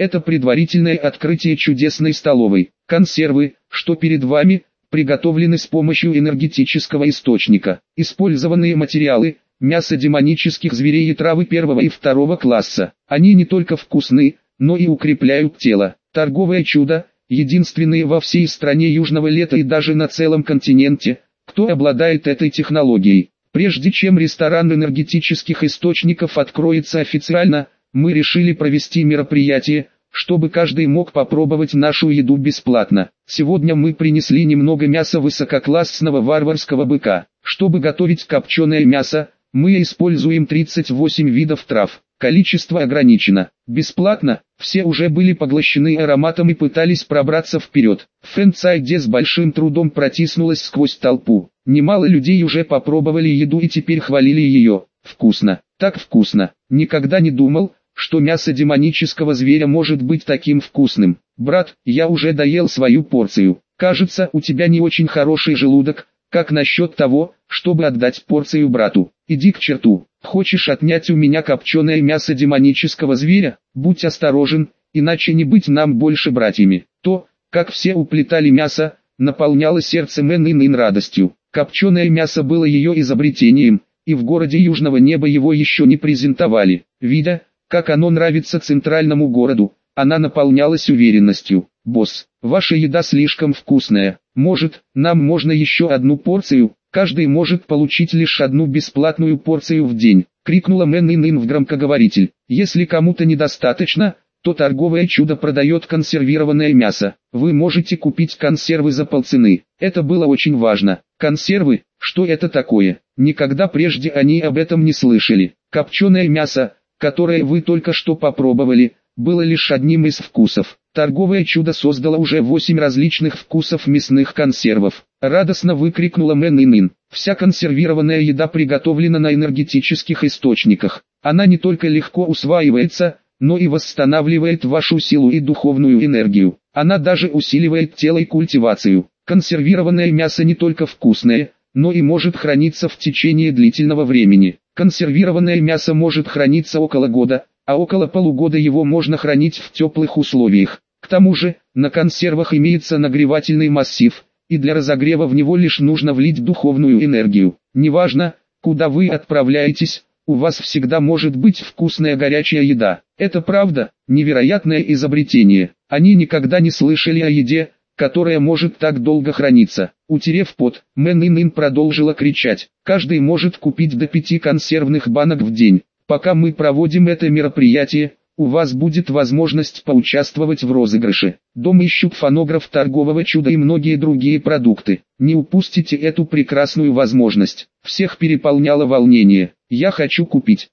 Это предварительное открытие чудесной столовой. Консервы, что перед вами, приготовлены с помощью энергетического источника. Использованные материалы – мясо демонических зверей и травы первого и второго класса. Они не только вкусны, но и укрепляют тело. Торговое чудо – единственные во всей стране Южного Лета и даже на целом континенте, кто обладает этой технологией. Прежде чем ресторан энергетических источников откроется официально, мы решили провести мероприятие, чтобы каждый мог попробовать нашу еду бесплатно. Сегодня мы принесли немного мяса высококлассного варварского быка. Чтобы готовить копченое мясо, мы используем 38 видов трав. Количество ограничено. Бесплатно, все уже были поглощены ароматом и пытались пробраться вперед. Фэн Цайде с большим трудом протиснулась сквозь толпу. Немало людей уже попробовали еду и теперь хвалили ее. Вкусно, так вкусно. Никогда не думал, что мясо демонического зверя может быть таким вкусным. Брат, я уже доел свою порцию. Кажется, у тебя не очень хороший желудок. Как насчет того, чтобы отдать порцию брату? Иди к черту. Хочешь отнять у меня копченое мясо демонического зверя? Будь осторожен, иначе не быть нам больше братьями. То, как все уплетали мясо, наполняло сердце Мэн радостью. Копченое мясо было ее изобретением, и в городе Южного Неба его еще не презентовали. Видя, как оно нравится центральному городу, она наполнялась уверенностью. «Босс, ваша еда слишком вкусная. Может, нам можно еще одну порцию? Каждый может получить лишь одну бесплатную порцию в день», — крикнула Мэн в громкоговоритель. «Если кому-то недостаточно, то торговое чудо продает консервированное мясо. Вы можете купить консервы за полцены». Это было очень важно. Консервы, что это такое? Никогда прежде они об этом не слышали. Копченое мясо, которое вы только что попробовали, было лишь одним из вкусов. Торговое чудо создало уже 8 различных вкусов мясных консервов. Радостно выкрикнула Мэн. Вся консервированная еда приготовлена на энергетических источниках. Она не только легко усваивается, но и восстанавливает вашу силу и духовную энергию. Она даже усиливает тело и культивацию. Консервированное мясо не только вкусное, но и может храниться в течение длительного времени. Консервированное мясо может храниться около года, а около полугода его можно хранить в теплых условиях. К тому же, на консервах имеется нагревательный массив, и для разогрева в него лишь нужно влить духовную энергию. Неважно, куда вы отправляетесь, у вас всегда может быть вкусная горячая еда. Это правда, невероятное изобретение. Они никогда не слышали о еде, которая может так долго храниться. Утерев пот, Мэн продолжила кричать. Каждый может купить до 5 консервных банок в день. Пока мы проводим это мероприятие, у вас будет возможность поучаствовать в розыгрыше. Дом ищут фонограф торгового чуда и многие другие продукты. Не упустите эту прекрасную возможность. Всех переполняло волнение. Я хочу купить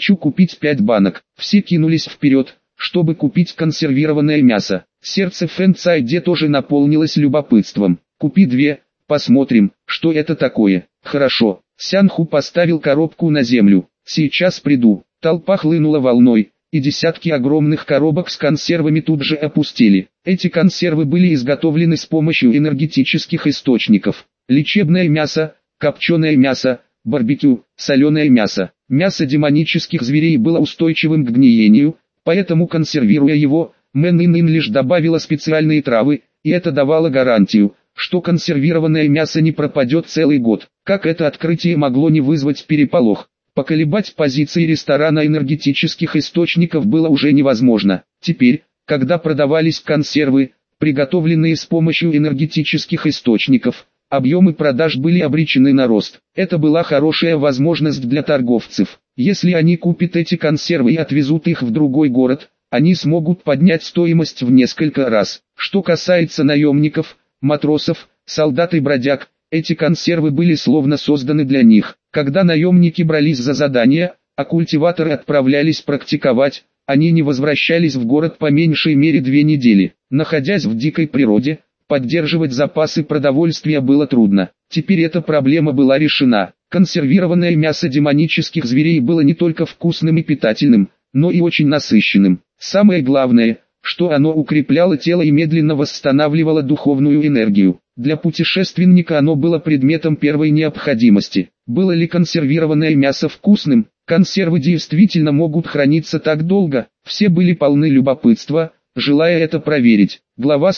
5 банок. Все кинулись вперед, чтобы купить консервированное мясо. Сердце Фэн Цайде тоже наполнилось любопытством. Купи 2, посмотрим, что это такое. Хорошо. Сянху поставил коробку на землю. Сейчас приду. Толпа хлынула волной, и десятки огромных коробок с консервами тут же опустили. Эти консервы были изготовлены с помощью энергетических источников. Лечебное мясо, копченое мясо, барбекю, соленое мясо. Мясо демонических зверей было устойчивым к гниению, поэтому консервируя его, Мэн лишь добавила специальные травы, и это давало гарантию, что консервированное мясо не пропадет целый год. Как это открытие могло не вызвать переполох? Поколебать позиции ресторана энергетических источников было уже невозможно. Теперь, когда продавались консервы, приготовленные с помощью энергетических источников, объемы продаж были обречены на рост. Это была хорошая возможность для торговцев. Если они купят эти консервы и отвезут их в другой город, они смогут поднять стоимость в несколько раз. Что касается наемников, матросов, солдат и бродяг, эти консервы были словно созданы для них. Когда наемники брались за задания, а культиваторы отправлялись практиковать, они не возвращались в город по меньшей мере 2 недели. Находясь в дикой природе, поддерживать запасы продовольствия было трудно. Теперь эта проблема была решена. Консервированное мясо демонических зверей было не только вкусным и питательным, но и очень насыщенным. Самое главное, что оно укрепляло тело и медленно восстанавливало духовную энергию. Для путешественника оно было предметом первой необходимости. Было ли консервированное мясо вкусным? Консервы действительно могут храниться так долго. Все были полны любопытства, желая это проверить. Глава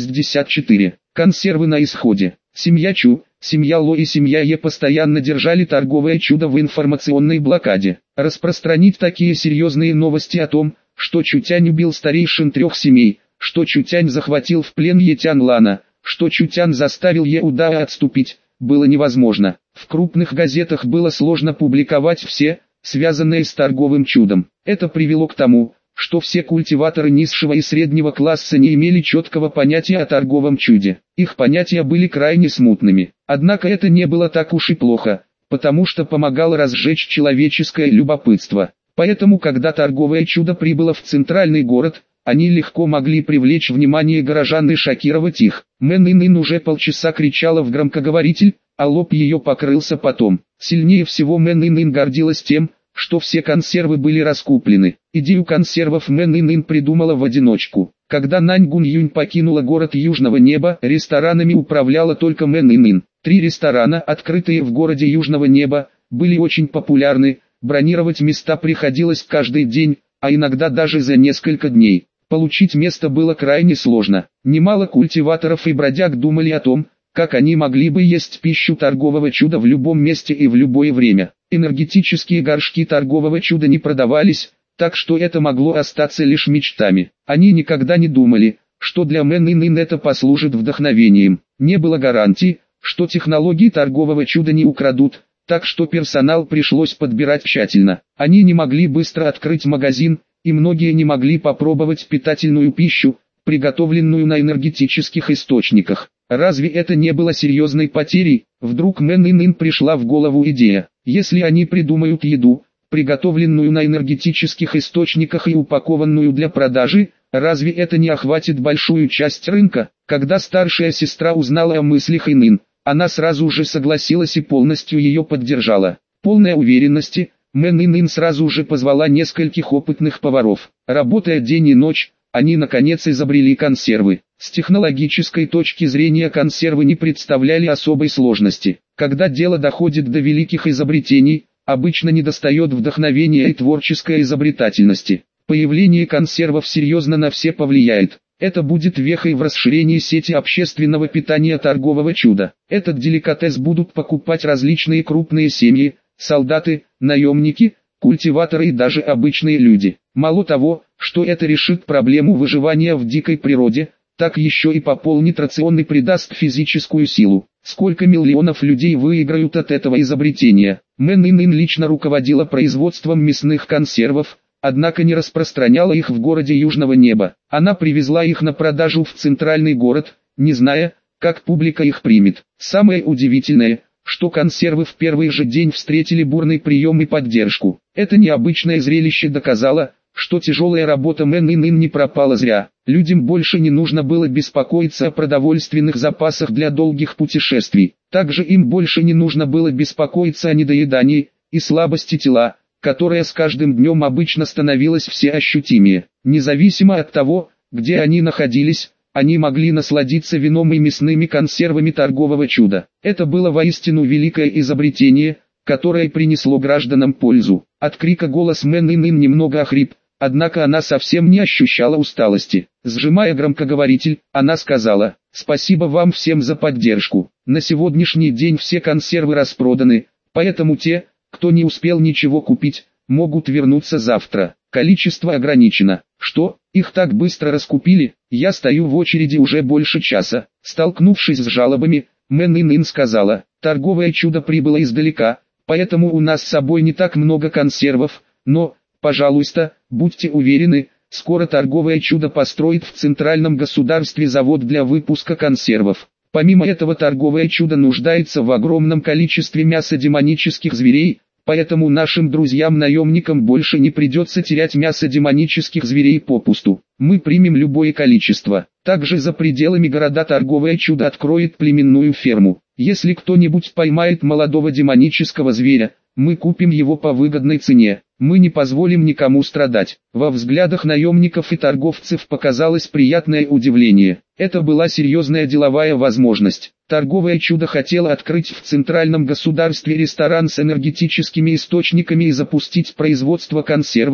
164. Консервы на исходе. Семья Чу, семья Ло и семья Е постоянно держали торговое чудо в информационной блокаде. Распространить такие серьезные новости о том, что Чутянь убил старейшин 3 семей, что Чутянь захватил в плен Е Тянлана, что Чутянь заставил Е Удаа отступить, было невозможно. В крупных газетах было сложно публиковать все, связанные с торговым чудом. Это привело к тому, что все культиваторы низшего и среднего класса не имели четкого понятия о торговом чуде. Их понятия были крайне смутными. Однако это не было так уж и плохо, потому что помогало разжечь человеческое любопытство. Поэтому, когда торговое чудо прибыло в центральный город, они легко могли привлечь внимание горожан и шокировать их. Мэн Ин уже полчаса кричала в громкоговоритель, а лоб ее покрылся потом. Сильнее всего Мэн Ин гордилась тем, что все консервы были раскуплены. Идею консервов Мэн Ин придумала в одиночку. Когда Нань Гун Юнь покинула город Южного Неба, ресторанами управляла только Мэн Ин. 3 ресторана, открытые в городе Южного Неба, были очень популярны, бронировать места приходилось каждый день, а иногда даже за несколько дней. Получить место было крайне сложно. Немало культиваторов и бродяг думали о том, как они могли бы есть пищу торгового чуда в любом месте и в любое время. Энергетические горшки торгового чуда не продавались, так что это могло остаться лишь мечтами. Они никогда не думали, что для Мэн Ин это послужит вдохновением. Не было гарантии, что технологии торгового чуда не украдут, так что персонал пришлось подбирать тщательно. Они не могли быстро открыть магазин, и многие не могли попробовать питательную пищу, приготовленную на энергетических источниках. Разве это не было серьезной потерей? Вдруг Мэн Ин пришла в голову идея: если они придумают еду, приготовленную на энергетических источниках и упакованную для продажи, разве это не охватит большую часть рынка? Когда старшая сестра узнала о мыслях Ин, она сразу же согласилась и полностью ее поддержала. Полная уверенности, Мэн Ин сразу же позвала нескольких опытных поваров. Работая день и ночь, они наконец изобрели консервы. С технологической точки зрения консервы не представляли особой сложности. Когда дело доходит до великих изобретений, обычно недостает вдохновения и творческой изобретательности. Появление консервов серьезно на все повлияет. Это будет вехой в расширении сети общественного питания торгового чуда. Этот деликатес будут покупать различные крупные семьи, солдаты, наемники, культиваторы и даже обычные люди. Мало того, что это решит проблему выживания в дикой природе, так еще и пополнит рацион и придаст физическую силу. Сколько миллионов людей выиграют от этого изобретения? Мэн Ин лично руководила производством мясных консервов, однако не распространяла их в городе Южного Неба. Она привезла их на продажу в центральный город, не зная, как публика их примет. Самое удивительное, что консервы в первый же день встретили бурный прием и поддержку. Это необычное зрелище доказало, что тяжелая работа Мэн Ин не пропала зря. Людям больше не нужно было беспокоиться о продовольственных запасах для долгих путешествий. Также им больше не нужно было беспокоиться о недоедании и слабости тела, которая с каждым днем обычно становилась все ощутимее. Независимо от того, где они находились, они могли насладиться вином и мясными консервами торгового чуда. Это было воистину великое изобретение, которое принесло гражданам пользу. От крика голос Мэн Ин немного охрип, однако она совсем не ощущала усталости. Сжимая громкоговоритель, она сказала: «Спасибо вам всем за поддержку. На сегодняшний день все консервы распроданы, поэтому те, кто не успел ничего купить, могут вернуться завтра. Количество ограничено». «Что, их так быстро раскупили? Я стою в очереди уже больше часа». Столкнувшись с жалобами, Мэн Ин сказала: «Торговое чудо прибыло издалека, поэтому у нас с собой не так много консервов, но, пожалуйста, будьте уверены, скоро торговое чудо построит в центральном государстве завод для выпуска консервов. Помимо этого торговое чудо нуждается в огромном количестве мяса демонических зверей, поэтому нашим друзьям-наемникам больше не придется терять мясо демонических зверей попусту. Мы примем любое количество. Также за пределами города торговое чудо откроет племенную ферму. Если кто-нибудь поймает молодого демонического зверя, мы купим его по выгодной цене. Мы не позволим никому страдать». Во взглядах наемников и торговцев показалось приятное удивление. Это была серьезная деловая возможность. Торговое чудо хотело открыть в центральном государстве ресторан с энергетическими источниками и запустить производство консервов,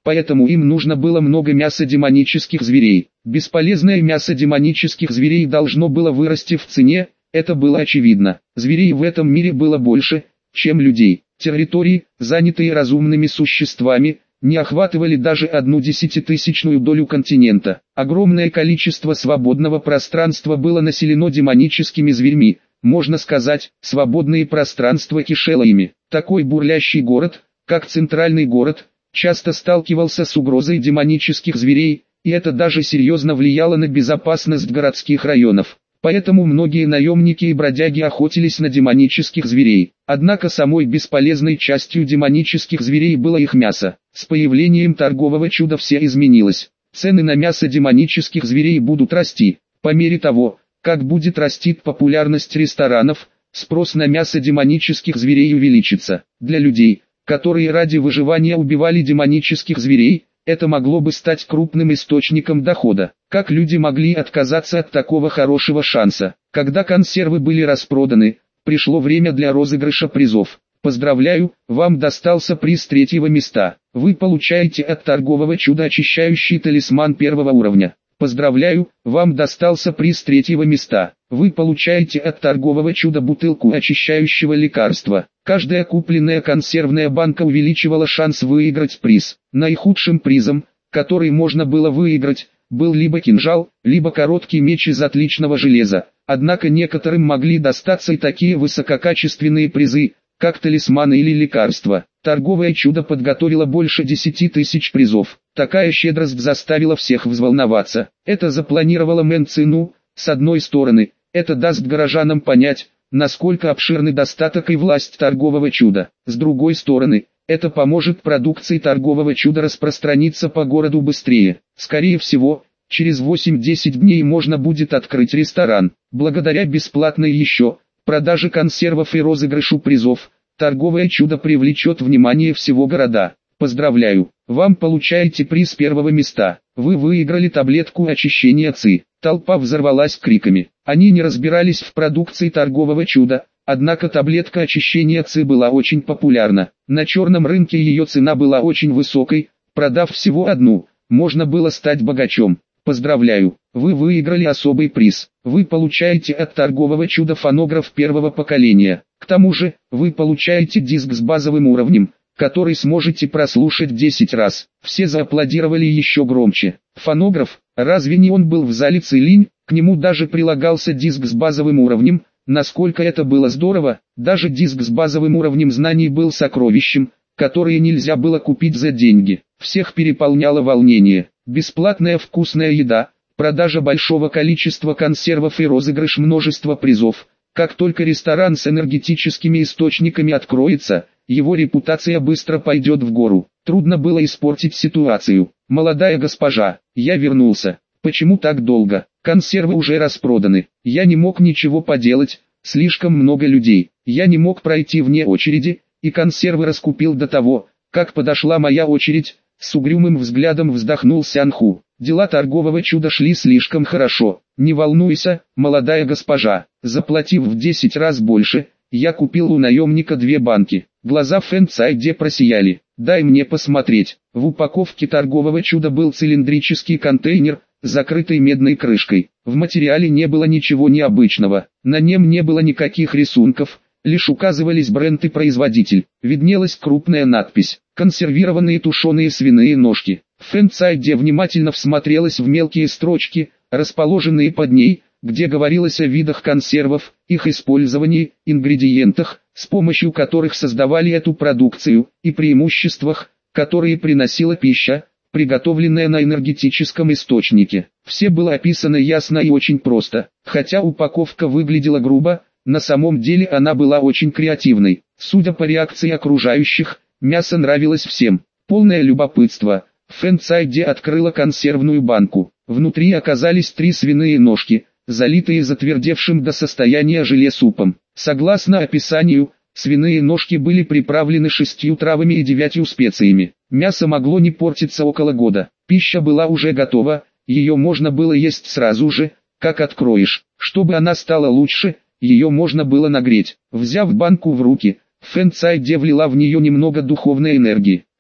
поэтому им нужно было много мяса демонических зверей. Бесполезное мясо демонических зверей должно было вырасти в цене, это было очевидно. Зверей в этом мире было больше, чем людей. Территории, занятые разумными существами, не охватывали даже 1/100000 долю континента. Огромное количество свободного пространства было населено демоническими зверьми, можно сказать, свободные пространства кишело ими. Такой бурлящий город, как центральный город, часто сталкивался с угрозой демонических зверей, и это даже серьезно влияло на безопасность городских районов. Поэтому многие наемники и бродяги охотились на демонических зверей. Однако самой бесполезной частью демонических зверей было их мясо. С появлением торгового чуда все изменилось. Цены на мясо демонических зверей будут расти. По мере того, как будет расти популярность ресторанов, спрос на мясо демонических зверей увеличится. Для людей, которые ради выживания убивали демонических зверей, это могло бы стать крупным источником дохода. Как люди могли отказаться от такого хорошего шанса? Когда консервы были распроданы, пришло время для розыгрыша призов. Поздравляю, вам достался приз 3-го места. Вы получаете от торгового чуда очищающий талисман 1-го уровня. Поздравляю, вам достался приз 3-го места. Вы получаете от торгового чуда бутылку очищающего лекарства. Каждая купленная консервная банка увеличивала шанс выиграть приз. Наихудшим призом, который можно было выиграть, был либо кинжал, либо короткий меч из отличного железа. Однако некоторым могли достаться и такие высококачественные призы, как талисманы или лекарства. Торговое чудо подготовило больше 10 000 призов. Такая щедрость заставила всех взволноваться. Это запланировало Мэн Цину. С одной стороны, это даст горожанам понять, насколько обширный достаток и власть торгового чуда. С другой стороны, это поможет продукции торгового чуда распространиться по городу быстрее. Скорее всего, через 8-10 дней можно будет открыть ресторан. Благодаря бесплатной еще продаже консервов и розыгрышу призов, торговое чудо привлечет внимание всего города. Поздравляю, вам получаете приз 1-го места. Вы выиграли таблетку очищения ЦИ. Толпа взорвалась криками. Они не разбирались в продукции торгового чуда, однако таблетка очищения ЦИ была очень популярна. На черном рынке ее цена была очень высокой, продав всего одну, можно было стать богачом. Поздравляю, вы выиграли особый приз. Вы получаете от торгового чуда фонограф 1-го поколения. К тому же, вы получаете диск с базовым уровнем, который сможете прослушать 10 раз. Все зааплодировали еще громче. Фонограф, разве не он был в зале Цилинь? К нему даже прилагался диск с базовым уровнем. Насколько это было здорово, даже диск с базовым уровнем знаний был сокровищем, которое нельзя было купить за деньги. Всех переполняло волнение. Бесплатная вкусная еда, продажа большого количества консервов и розыгрыш множества призов. Как только ресторан с энергетическими источниками откроется, его репутация быстро пойдет в гору. Трудно было испортить ситуацию. Молодая госпожа, я вернулся. Почему так долго? Консервы уже распроданы. Я не мог ничего поделать, слишком много людей. Я не мог пройти вне очереди, и консервы раскупил до того, как подошла моя очередь. С угрюмым взглядом вздохнул Сянху. Дела торгового чуда шли слишком хорошо. Не волнуйся, молодая госпожа. Заплатив в 10 раз больше, я купил у наемника 2 банки. Глаза Фэн Цайде просияли. Дай мне посмотреть. В упаковке торгового чуда был цилиндрический контейнер, закрытый медной крышкой. В материале не было ничего необычного. На нем не было никаких рисунков, лишь указывались бренд и производитель. Виднелась крупная надпись: консервированные тушеные свиные ножки. Фэн Цайде внимательно всмотрелась в мелкие строчки, расположенные под ней, где говорилось о видах консервов, их использовании, ингредиентах, с помощью которых создавали эту продукцию, и преимуществах, которые приносила пища, приготовленная на энергетическом источнике. Все было описано ясно и очень просто. Хотя упаковка выглядела грубо, на самом деле она была очень креативной. Судя по реакции окружающих, мясо нравилось всем. Полное любопытство, Фэн Цайде открыла консервную банку. Внутри оказались 3 свиные ножки, залитые затвердевшим до состояния желе супом. Согласно описанию, свиные ножки были приправлены 6 травами и 9 специями. Мясо могло не портиться около года. Пища была уже готова, ее можно было есть сразу же, как откроешь. Чтобы она стала лучше, ее можно было нагреть. Взяв банку в руки, Фэн Цайде влила в нее немного духовной энергии.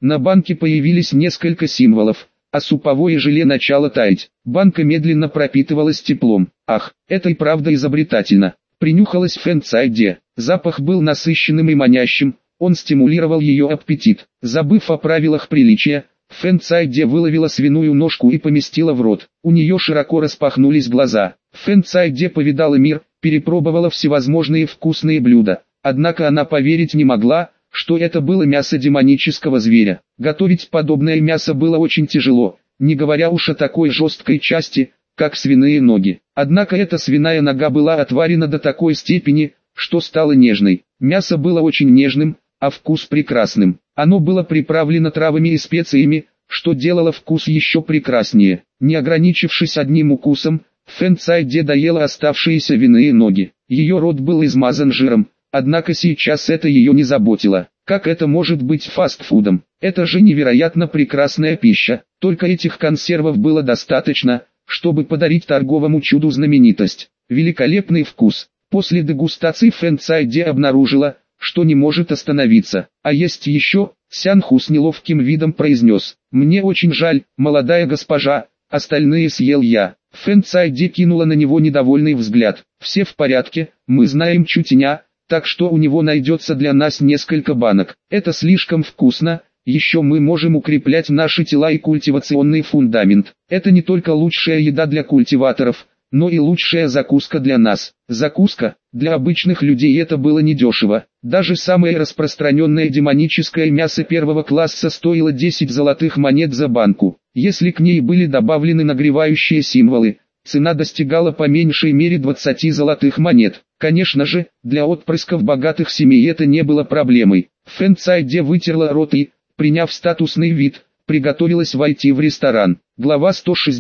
На банке появились несколько символов, а суповое желе начало таять. Банка медленно пропитывалась теплом. Ах, это и правда изобретательно. Принюхалась Фэн Цайде. Запах был насыщенным и манящим, он стимулировал ее аппетит. Забыв о правилах приличия, Фэн Цайде выловила свиную ножку и поместила в рот. У нее широко распахнулись глаза. Фэн Цайде повидала мир, перепробовала всевозможные вкусные блюда. Однако она поверить не могла, что это было мясо демонического зверя. Готовить подобное мясо было очень тяжело, не говоря уж о такой жесткой части, как свиные ноги. Однако эта свиная нога была отварена до такой степени, что стала нежной. Мясо было очень нежным, а вкус прекрасным. Оно было приправлено травами и специями, что делало вкус еще прекраснее. Не ограничившись одним укусом, Фэн Цайде доела оставшиеся винные ноги. Ее рот был измазан жиром, однако сейчас это ее не заботило. Как это может быть фастфудом? Это же невероятно прекрасная пища. Только этих консервов было достаточно, чтобы подарить торговому чуду знаменитость. Великолепный вкус. После дегустации Фэн Цайде обнаружила, что не может остановиться. А есть еще, Сянху с неловким видом произнес: «Мне очень жаль, молодая госпожа, остальные съел я». Фэн Цайде кинула на него недовольный взгляд. «Все в порядке, мы знаем Чутеня, так что у него найдется для нас несколько банок. Это слишком вкусно, еще мы можем укреплять наши тела и культивационный фундамент. Это не только лучшая еда для культиваторов, но и лучшая закуска для нас». Закуска? Для обычных людей это было недешево. Даже самое распространенное демоническое мясо первого класса стоило 10 золотых монет за банку. Если к ней были добавлены нагревающие символы, цена достигала по меньшей мере 20 золотых монет. Конечно же, для отпрысков богатых семей это не было проблемой. Фэн Цайде вытерла рот и, приняв статусный вид, приготовилась войти в ресторан. Глава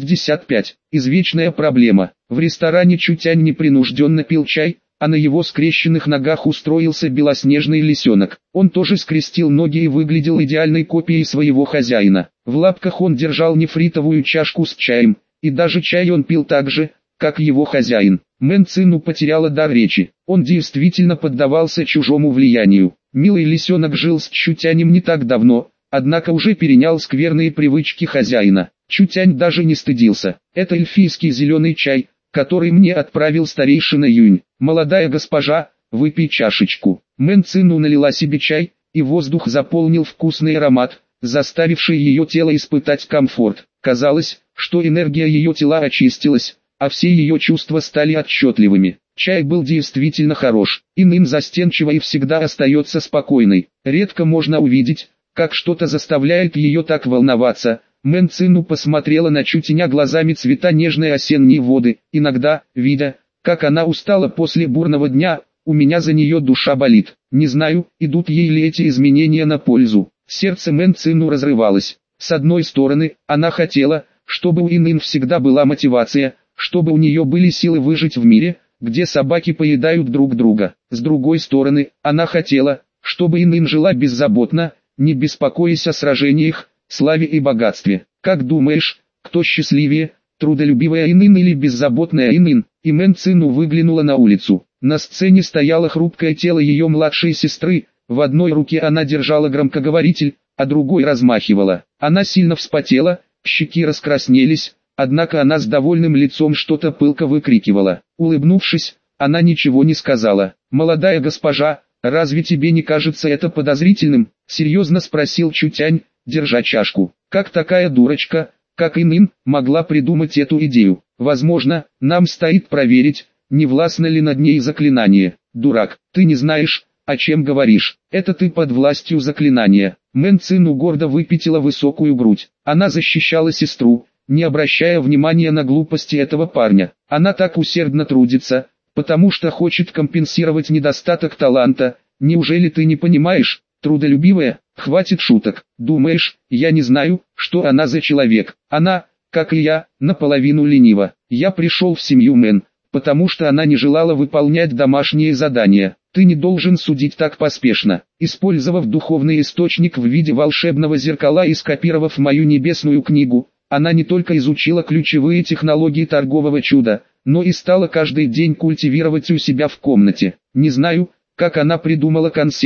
165. Извечная проблема. В ресторане Чутянь непринужденно пил чай, а на его скрещенных ногах устроился белоснежный лисенок. Он тоже скрестил ноги и выглядел идеальной копией своего хозяина. В лапках он держал нефритовую чашку с чаем, и даже чай он пил так же, как его хозяин. Мэн Цину потеряла дар речи. Он действительно поддавался чужому влиянию. Милый лисенок жил с Чутянем не так давно, однако уже перенял скверные привычки хозяина. Чутянь даже не стыдился. «Это эльфийский зеленый чай, который мне отправил старейшина Юнь. Молодая госпожа, выпей чашечку». Мэн Цину налила себе чай, и воздух заполнил вкусный аромат, заставивший ее тело испытать комфорт. Казалось, что энергия ее тела очистилась, а все ее чувства стали отчетливыми. Чай был действительно хорош. Инын застенчива и всегда остается спокойной. Редко можно увидеть, как что-то заставляет ее так волноваться. Мэн Цину посмотрела на Чутеня глазами цвета нежной осенней воды. Иногда, видя, как она устала после бурного дня, у меня за нее душа болит. Не знаю, идут ей ли эти изменения на пользу. Сердце Мэн Цину разрывалось. С одной стороны, она хотела, чтобы у Инын всегда была мотивация, чтобы у нее были силы выжить в мире, где собаки поедают друг друга. С другой стороны, она хотела, чтобы Инын жила беззаботно, не беспокоясь о сражениях, славе и богатстве. «Как думаешь, кто счастливее, трудолюбивая Инын или беззаботная Инын?» И Мэн Цину выглянула на улицу. На сцене стояло хрупкое тело ее младшей сестры, в одной руке она держала громкоговоритель, а другой размахивала. Она сильно вспотела, щеки раскраснелись, однако она с довольным лицом что-то пылко выкрикивала. Улыбнувшись, она ничего не сказала. «Молодая госпожа, разве тебе не кажется это подозрительным?» — серьезно спросил Чутянь, держа чашку. «Как такая дурочка, как Инын, могла придумать эту идею? Возможно, нам стоит проверить, не властно ли над ней заклинание». «Дурак, ты не знаешь, о чем говоришь. Это ты под властью заклинания». Мэн Цину гордо выпятила высокую грудь. Она защищала сестру, не обращая внимания на глупости этого парня. Она так усердно трудится, потому что хочет компенсировать недостаток таланта. Неужели ты не понимаешь, трудолюбивая? Хватит шуток. Думаешь, я не знаю, что она за человек? Она, как и я, наполовину ленива. Я пришел в семью Мэн, потому что она не желала выполнять домашние задания. Ты не должен судить так поспешно. Использовав духовный источник в виде волшебного зеркала и скопировав мою небесную книгу, она не только изучила ключевые технологии торгового чуда, но и стала каждый день культивировать у себя в комнате. Не знаю, как она придумала консервы,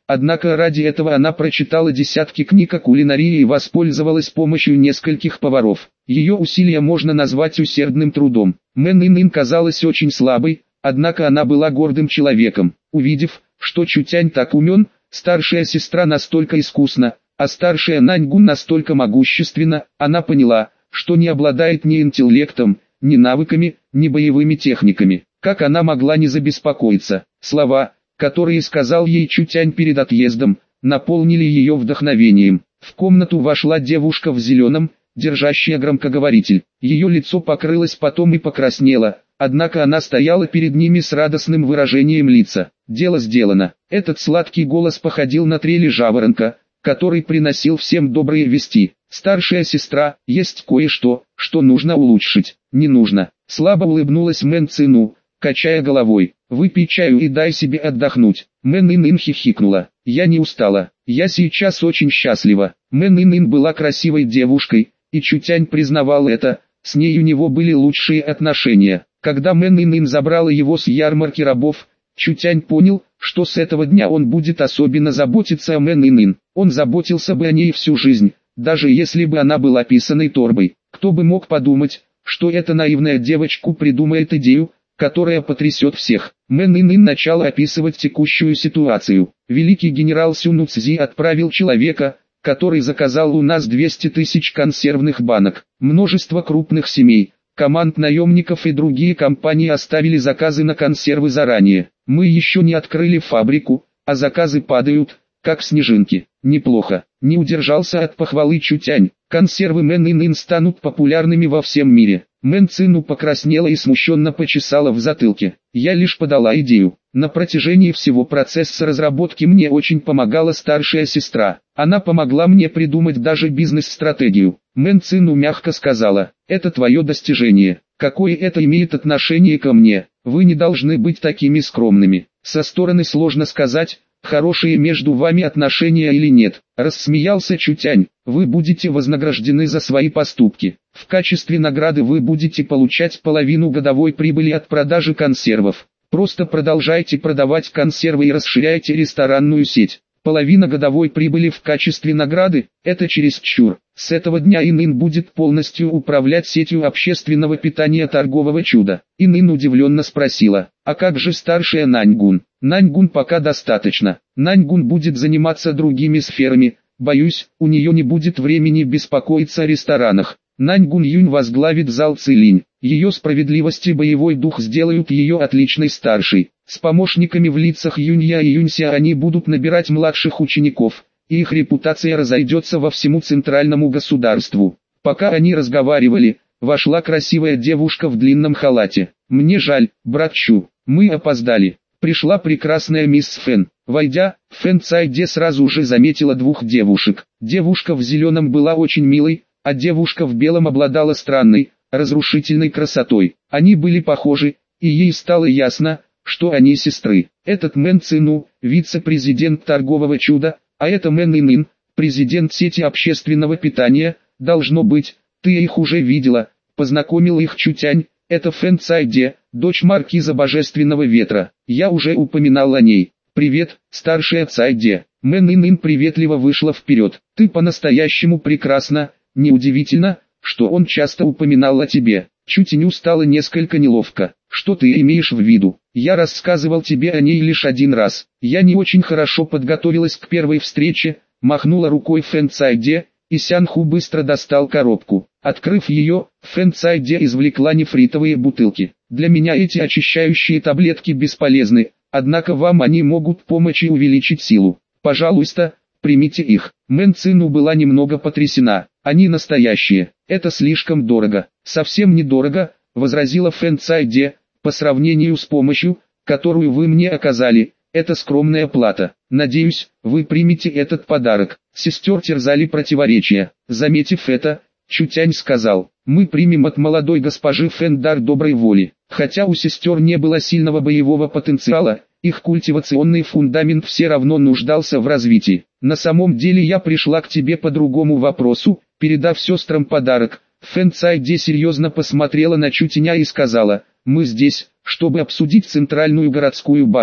однако ради этого она прочитала десятки книг о кулинарии и воспользовалась помощью нескольких поваров. Ее усилия можно назвать усердным трудом. Мэн Ин казалась очень слабой, однако она была гордым человеком. Увидев, что Чутянь так умен, старшая сестра настолько искусна, а старшая Наньгун настолько могущественна, она поняла, что не обладает ни интеллектом, ни навыками, ни боевыми техниками. Как она могла не забеспокоиться? Слова, которые сказал ей Чутянь перед отъездом, наполнили ее вдохновением. В комнату вошла девушка в зеленом, держащая громкоговоритель. Ее лицо покрылось потом и покраснело, однако она стояла перед ними с радостным выражением лица. Дело сделано. Этот сладкий голос походил на трели жаворонка, который приносил всем добрые вести. Старшая сестра, есть кое-что, что нужно улучшить. Не нужно. Слабо улыбнулась Мэн Цину, качая головой. Выпей чаю и дай себе отдохнуть. Мэн Ин хихикнула. Я не устала. Я сейчас очень счастлива. Мэн Ин была красивой девушкой, и Чутянь признавал это. С ней у него были лучшие отношения. Когда Мэн Ин забрала его с ярмарки рабов, Чутянь понял, что с этого дня он будет особенно заботиться о Мэн Ин. Он заботился бы о ней всю жизнь, даже если бы она была писаной торбой. Кто бы мог подумать, что эта наивная девочка придумает идею, которая потрясет всех. Мэн Ин начал описывать текущую ситуацию. Великий генерал Сюн Цзи отправил человека, который заказал у нас 200 тысяч консервных банок. Множество крупных семей, команд наемников и другие компании оставили заказы на консервы заранее. Мы еще не открыли фабрику, а заказы падают, как снежинки. Неплохо. Не удержался от похвалы Чутянь. Консервы Мэн Ин станут популярными во всем мире. Мэн Цину покраснела и смущенно почесала в затылке. Я лишь подала идею. На протяжении всего процесса разработки мне очень помогала старшая сестра. Она помогла мне придумать даже бизнес-стратегию. Мэн Цину мягко сказала: это твое достижение. Какое это имеет отношение ко мне? Вы не должны быть такими скромными. Со стороны сложно сказать, хорошие между вами отношения или нет. Рассмеялся Чутянь. Вы будете вознаграждены за свои поступки. В качестве награды вы будете получать половину годовой прибыли от продажи консервов. Просто продолжайте продавать консервы и расширяйте ресторанную сеть. Половина годовой прибыли в качестве награды – это чересчур. С этого дня Ин будет полностью управлять сетью общественного питания торгового чуда. Ин удивленно спросила: а как же старшая Наньгун? Наньгун пока достаточно. Наньгун будет заниматься другими сферами. Боюсь, у нее не будет времени беспокоиться о ресторанах. Наньгун Юнь возглавит зал Цилинь. Ее справедливость и боевой дух сделают ее отличной старшей. С помощниками в лицах Юнья и Юнься они будут набирать младших учеников, и их репутация разойдется во всему центральному государству. Пока они разговаривали, вошла красивая девушка в длинном халате. Мне жаль, брат Чу, мы опоздали. Пришла прекрасная мисс Фэн. Войдя, Фэн Цайде сразу же заметила двух девушек. Девушка в зеленом была очень милой, а девушка в белом обладала странной, разрушительной красотой. Они были похожи, и ей стало ясно, что они сестры. Этот Мэн Цину, вице-президент торгового чуда, а это Мэн Ин, президент сети общественного питания. Должно быть, ты их уже видела. Познакомил их Чутянь. Это Фэн Цайде, дочь маркиза Божественного Ветра. Я уже упоминал о ней. Привет, старшая Цайде. Мэн Ин приветливо вышла вперед. Ты по-настоящему прекрасна. Неудивительно, что он часто упоминал о тебе. Чутяню стало несколько неловко. Что ты имеешь в виду? Я рассказывал тебе о ней лишь один раз. Я не очень хорошо подготовилась к первой встрече. Махнула рукой Фэн Цайде, и Сянху быстро достал коробку. Открыв ее, Фэн Цайде извлекла нефритовые бутылки. Для меня эти очищающие таблетки бесполезны, однако вам они могут помочь и увеличить силу. Пожалуйста, примите их. Мэн Цину была немного потрясена. Они настоящие. Это слишком дорого. Совсем недорого, возразила Фэн Цайде, по сравнению с помощью, которую вы мне оказали. Это скромная плата. Надеюсь, вы примете этот подарок. Сестер терзали противоречия. Заметив это, Чутянь сказал: мы примем от молодой госпожи Фэн дар доброй воли. Хотя у сестер не было сильного боевого потенциала, их культивационный фундамент все равно нуждался в развитии. На самом деле я пришла к тебе по другому вопросу, передав сестрам подарок. Фэн Цайде серьезно посмотрела на Чутяня и сказала: мы здесь, чтобы обсудить центральную городскую башню.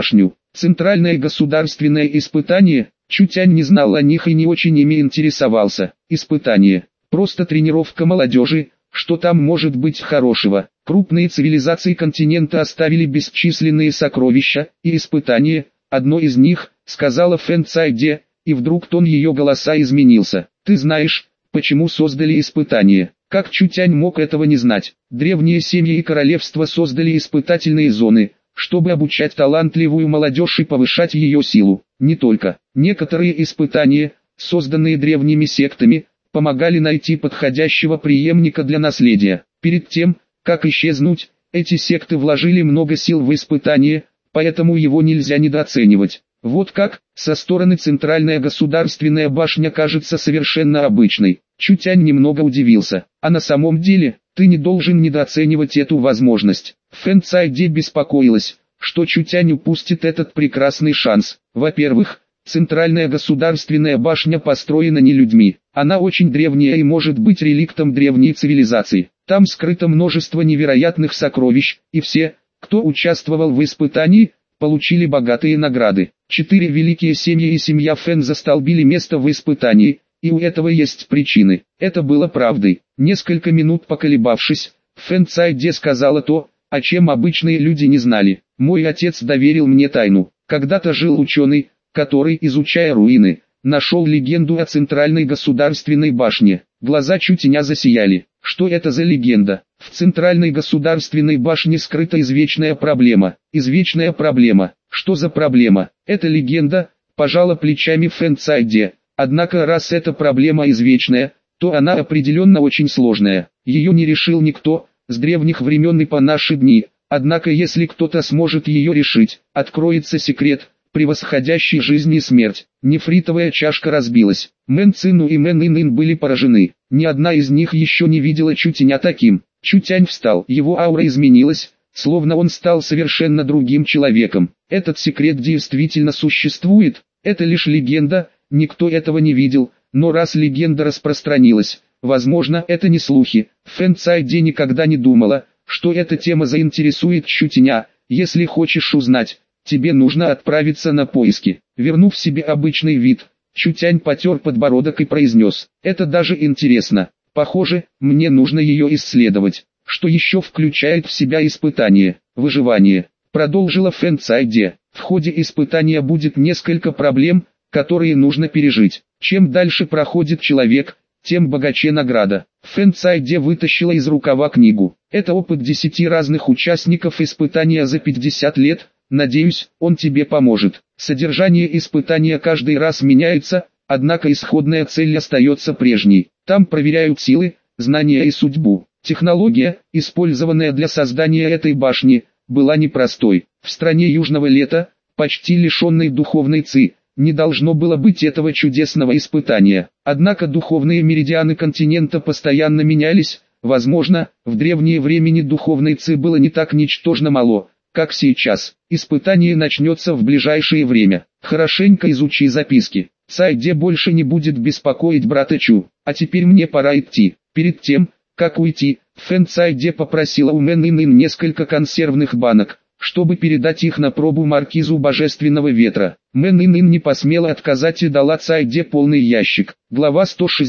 Центральное государственное испытание, Чутянь не знал о них и не очень ими интересовался. Испытание. Просто тренировка молодежи, что там может быть хорошего? Крупные цивилизации континента оставили бесчисленные сокровища, и испытание, одно из них, сказала Фэн Цайде, и вдруг тон ее голоса изменился. Ты знаешь, почему создали испытание? Как Чутянь мог этого не знать? Древние семьи и королевства создали испытательные зоны, чтобы обучать талантливую молодежь и повышать ее силу. Не только. Некоторые испытания, созданные древними сектами, помогали найти подходящего преемника для наследия. Перед тем, как исчезнуть, эти секты вложили много сил в испытание, поэтому его нельзя недооценивать. Вот как, со стороны центральная государственная башня кажется совершенно обычной. Чутянь немного удивился. А на самом деле, ты не должен недооценивать эту возможность. Фэн Цайде беспокоилась, что Чутянь упустит этот прекрасный шанс. Во-первых, центральная государственная башня построена не людьми. Она очень древняя и может быть реликтом древней цивилизации. Там скрыто множество невероятных сокровищ, и все, кто участвовал в испытании, получили богатые награды. 4 великие семьи и семья Фэн застолбили место в испытании, и у этого есть причины. Это было правдой. Несколько минут поколебавшись, Фэн Цайде сказала то, о чем обычные люди не знали. Мой отец доверил мне тайну. Когда-то жил ученый, который, изучая руины, нашел легенду о центральной государственной башне. Глаза Чутяня засияли. Что это за легенда? В центральной государственной башне скрыта извечная проблема. Извечная проблема. Что за проблема? Это легенда, пожала плечами Фэн Цайде. Однако раз эта проблема извечная, то она определенно очень сложная. Ее не решил никто, с древних времен и по наши дни. Однако если кто-то сможет ее решить, откроется секрет, превосходящий жизнь и смерть. Нефритовая чашка разбилась. Мэн Цину и Мэн Инын были поражены. Ни одна из них еще не видела Чутяня таким. Чутянь встал. Его аура изменилась, словно он стал совершенно другим человеком. Этот секрет действительно существует. Это лишь легенда, никто этого не видел. Но раз легенда распространилась, возможно, это не слухи. Фэн Цайде никогда не думала, что эта тема заинтересует Чутяня. Если хочешь узнать, тебе нужно отправиться на поиски. Вернув себе обычный вид, Чутянь потер подбородок и произнес: это даже интересно. Похоже, мне нужно ее исследовать. Что еще включает в себя испытание? Выживание. Продолжила Фэн Цайде. В ходе испытания будет несколько проблем, которые нужно пережить. Чем дальше проходит человек, тем богаче награда. Фэн Цайде вытащила из рукава книгу. Это опыт 10 разных участников испытания за 50 лет. Надеюсь, он тебе поможет. Содержание испытания каждый раз меняется, однако исходная цель остается прежней. Там проверяют силы, знания и судьбу. Технология, использованная для создания этой башни, была непростой. В стране Южного Лета, почти лишенной духовной ци, не должно было быть этого чудесного испытания. Однако духовные меридианы континента постоянно менялись. Возможно, в древние времени духовной ци было не так ничтожно мало, как сейчас. Испытание начнется в ближайшее время. Хорошенько изучи записки. Цайде больше не будет беспокоить брата Чу. А теперь мне пора идти. Перед тем, как уйти, Фэн Цайде попросила у Мэн Инын несколько консервных банок, чтобы передать их на пробу маркизу Божественного Ветра. Мэн Инын не посмела отказать и дала Цайде полный ящик. Глава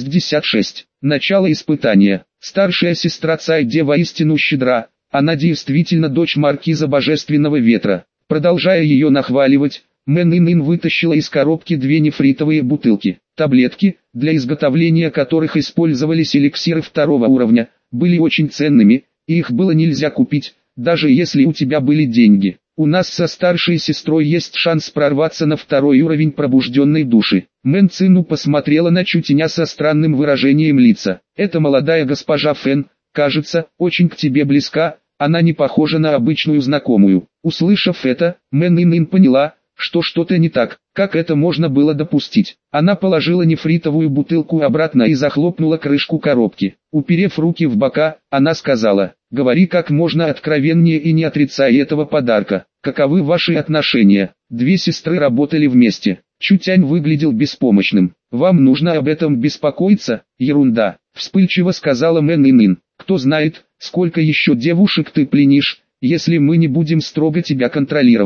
166. Начало испытания. Старшая сестра Цайде воистину щедра. Она действительно дочь маркиза Божественного Ветра. Продолжая ее нахваливать, Мэн Инын вытащила из коробки 2 нефритовые бутылки. Таблетки, для изготовления которых использовались эликсиры 2-го уровня, были очень ценными, и их было нельзя купить, даже если у тебя были деньги. У нас со старшей сестрой есть шанс прорваться на 2-й уровень пробужденной души. Мэн Цину посмотрела на Чутяня со странным выражением лица. Эта молодая госпожа Фэн, кажется, очень к тебе близка. Она не похожа на обычную знакомую. Услышав это, Мэн Инын поняла, что что-то не так. Как это можно было допустить? Она положила нефритовую бутылку обратно и захлопнула крышку коробки. Уперев руки в бока, она сказала: говори как можно откровеннее и не отрицай этого подарка. Каковы ваши отношения? 2 сестры работали вместе. Чутянь выглядел беспомощным. Вам нужно об этом беспокоиться? Ерунда. Вспыльчиво сказала Мэн Инын. Кто знает, сколько еще девушек ты пленишь, если мы не будем строго тебя контролировать.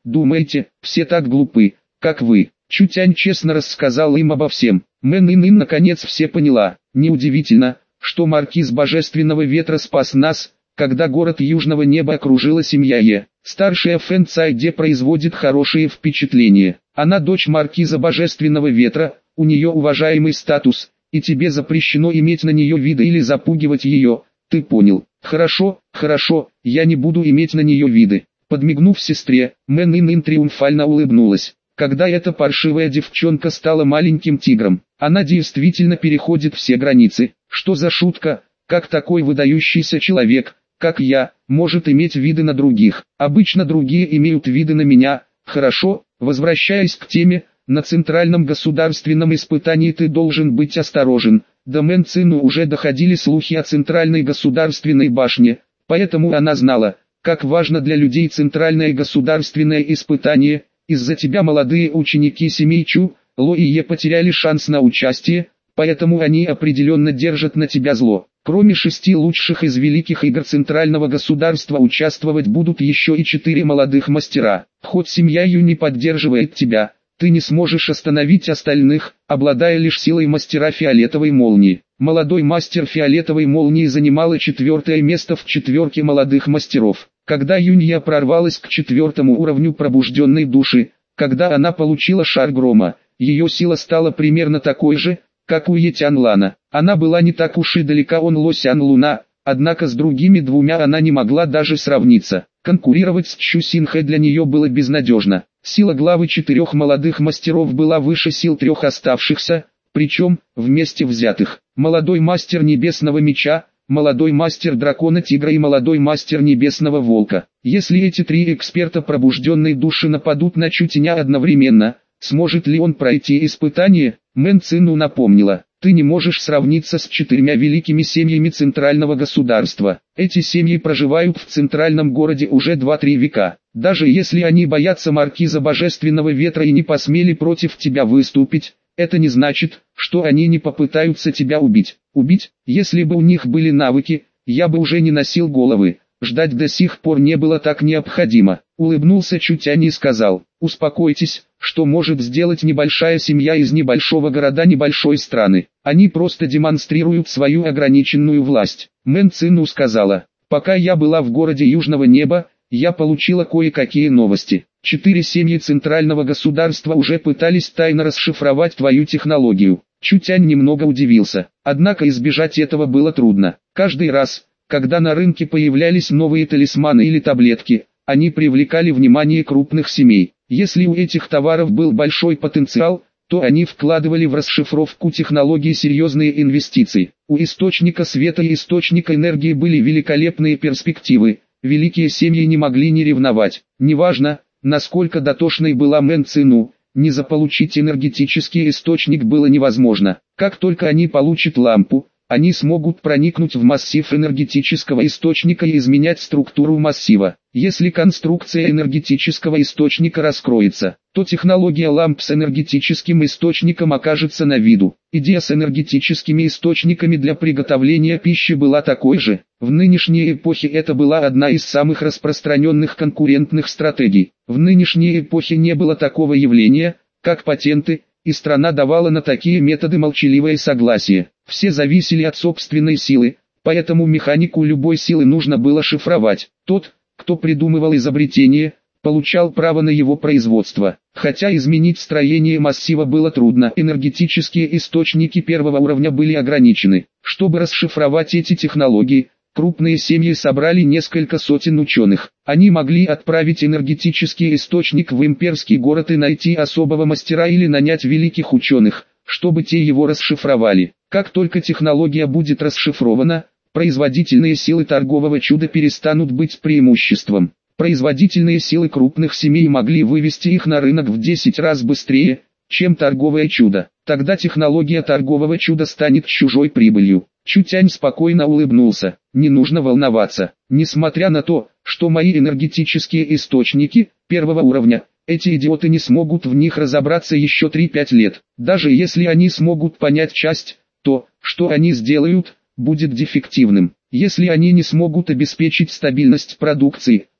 Думаете, все так глупы, как вы? Чутянь честно рассказал им обо всем. Мэн Ин наконец все поняла. Неудивительно, что маркиз Божественного Ветра спас нас, когда город Южного Неба окружила семья Е. Старшая Фэн Цайде производит хорошие впечатления. Она дочь маркиза Божественного Ветра, у нее уважаемый статус, и тебе запрещено иметь на нее виды или запугивать ее, ты понял? Хорошо, хорошо, я не буду иметь на нее виды. Подмигнув сестре, Мэн Ин триумфально улыбнулась. Когда эта паршивая девчонка стала маленьким тигром, она действительно переходит все границы. Что за шутка, как такой выдающийся человек, как я, может иметь виды на других? Обычно другие имеют виды на меня. Хорошо, возвращаясь к теме, на центральном государственном испытании ты должен быть осторожен. До Мэн Цину уже доходили слухи о центральной государственной башне, поэтому она знала, как важно для людей центральное государственное испытание. Из-за тебя молодые ученики семей Чу, Ло и Е потеряли шанс на участие, поэтому они определенно держат на тебя зло. Кроме 6 лучших из великих игр центрального государства участвовать будут еще и 4 молодых мастера. Хоть семья Ю не поддерживает тебя, ты не сможешь остановить остальных, обладая лишь силой мастера фиолетовой молнии. Молодой мастер фиолетовой молнии занимала 4-е место в 4 молодых мастеров. Когда Юнья прорвалась к 4-му уровню пробужденной души, когда она получила шар грома, ее сила стала примерно такой же, как у Етян Лана. Она была не так уж и далека от Лосян Луна, однако с другими двумя она не могла даже сравниться. Конкурировать с Чу Синхэ для нее было безнадежно. Сила главы 4 молодых мастеров была выше сил 3 оставшихся, причем, вместе взятых. Молодой мастер Небесного Меча, молодой мастер Дракона Тигра и молодой мастер Небесного Волка. Если эти 3 эксперта пробужденной души нападут на Чутяня одновременно, сможет ли он пройти испытание? Мэн Цину напомнила: ты не можешь сравниться с 4 великими семьями центрального государства. Эти семьи проживают в центральном городе уже 2-3 века. Даже если они боятся маркиза Божественного Ветра и не посмели против тебя выступить, это не значит, что они не попытаются тебя убить. Убить? Если бы у них были навыки, я бы уже не носил головы. Ждать до сих пор не было так необходимо. Улыбнулся Чутянь и сказал: успокойтесь, что может сделать небольшая семья из небольшого города небольшой страны. Они просто демонстрируют свою ограниченную власть. Мэн Цину сказала: пока я была в городе Южного Неба, я получила кое-какие новости. 4 семьи центрального государства уже пытались тайно расшифровать твою технологию. Чутянь немного удивился, однако избежать этого было трудно. Каждый раз, когда на рынке появлялись новые талисманы или таблетки, они привлекали внимание крупных семей. Если у этих товаров был большой потенциал, то они вкладывали в расшифровку технологии серьезные инвестиции. У источника света и источника энергии были великолепные перспективы. Великие семьи не могли не ревновать. Неважно, насколько дотошной была Мэн Цину, не заполучить энергетический источник было невозможно. Как только они получат лампу, они смогут проникнуть в массив энергетического источника и изменять структуру массива. Если конструкция энергетического источника раскроется, то технология ламп с энергетическим источником окажется на виду. Идея с энергетическими источниками для приготовления пищи была такой же. В нынешней эпохе это была одна из самых распространенных конкурентных стратегий. В нынешней эпохе не было такого явления, как патенты, и страна давала на такие методы молчаливое согласие. Все зависели от собственной силы, поэтому механику любой силы нужно было шифровать. Тот, кто придумывал изобретение, получал право на его производство. Хотя изменить строение массива было трудно, энергетические источники первого уровня были ограничены. Чтобы расшифровать эти технологии, крупные семьи собрали несколько сотен ученых. Они могли отправить энергетический источник в имперский город и найти особого мастера или нанять великих ученых, чтобы те его расшифровали. Как только технология будет расшифрована, производительные силы торгового чуда перестанут быть преимуществом. Производительные силы крупных семей могли вывести их на рынок в 10 раз быстрее, чем торговое чудо. Тогда технология торгового чуда станет чужой прибылью. Чутянь спокойно улыбнулся. Не нужно волноваться. Несмотря на то, что мои энергетические источники первого уровня, эти идиоты не смогут в них разобраться еще 3-5 лет. Даже если они смогут понять часть, то, что они сделают, будет дефективным. Если они не смогут обеспечить стабильность продукции,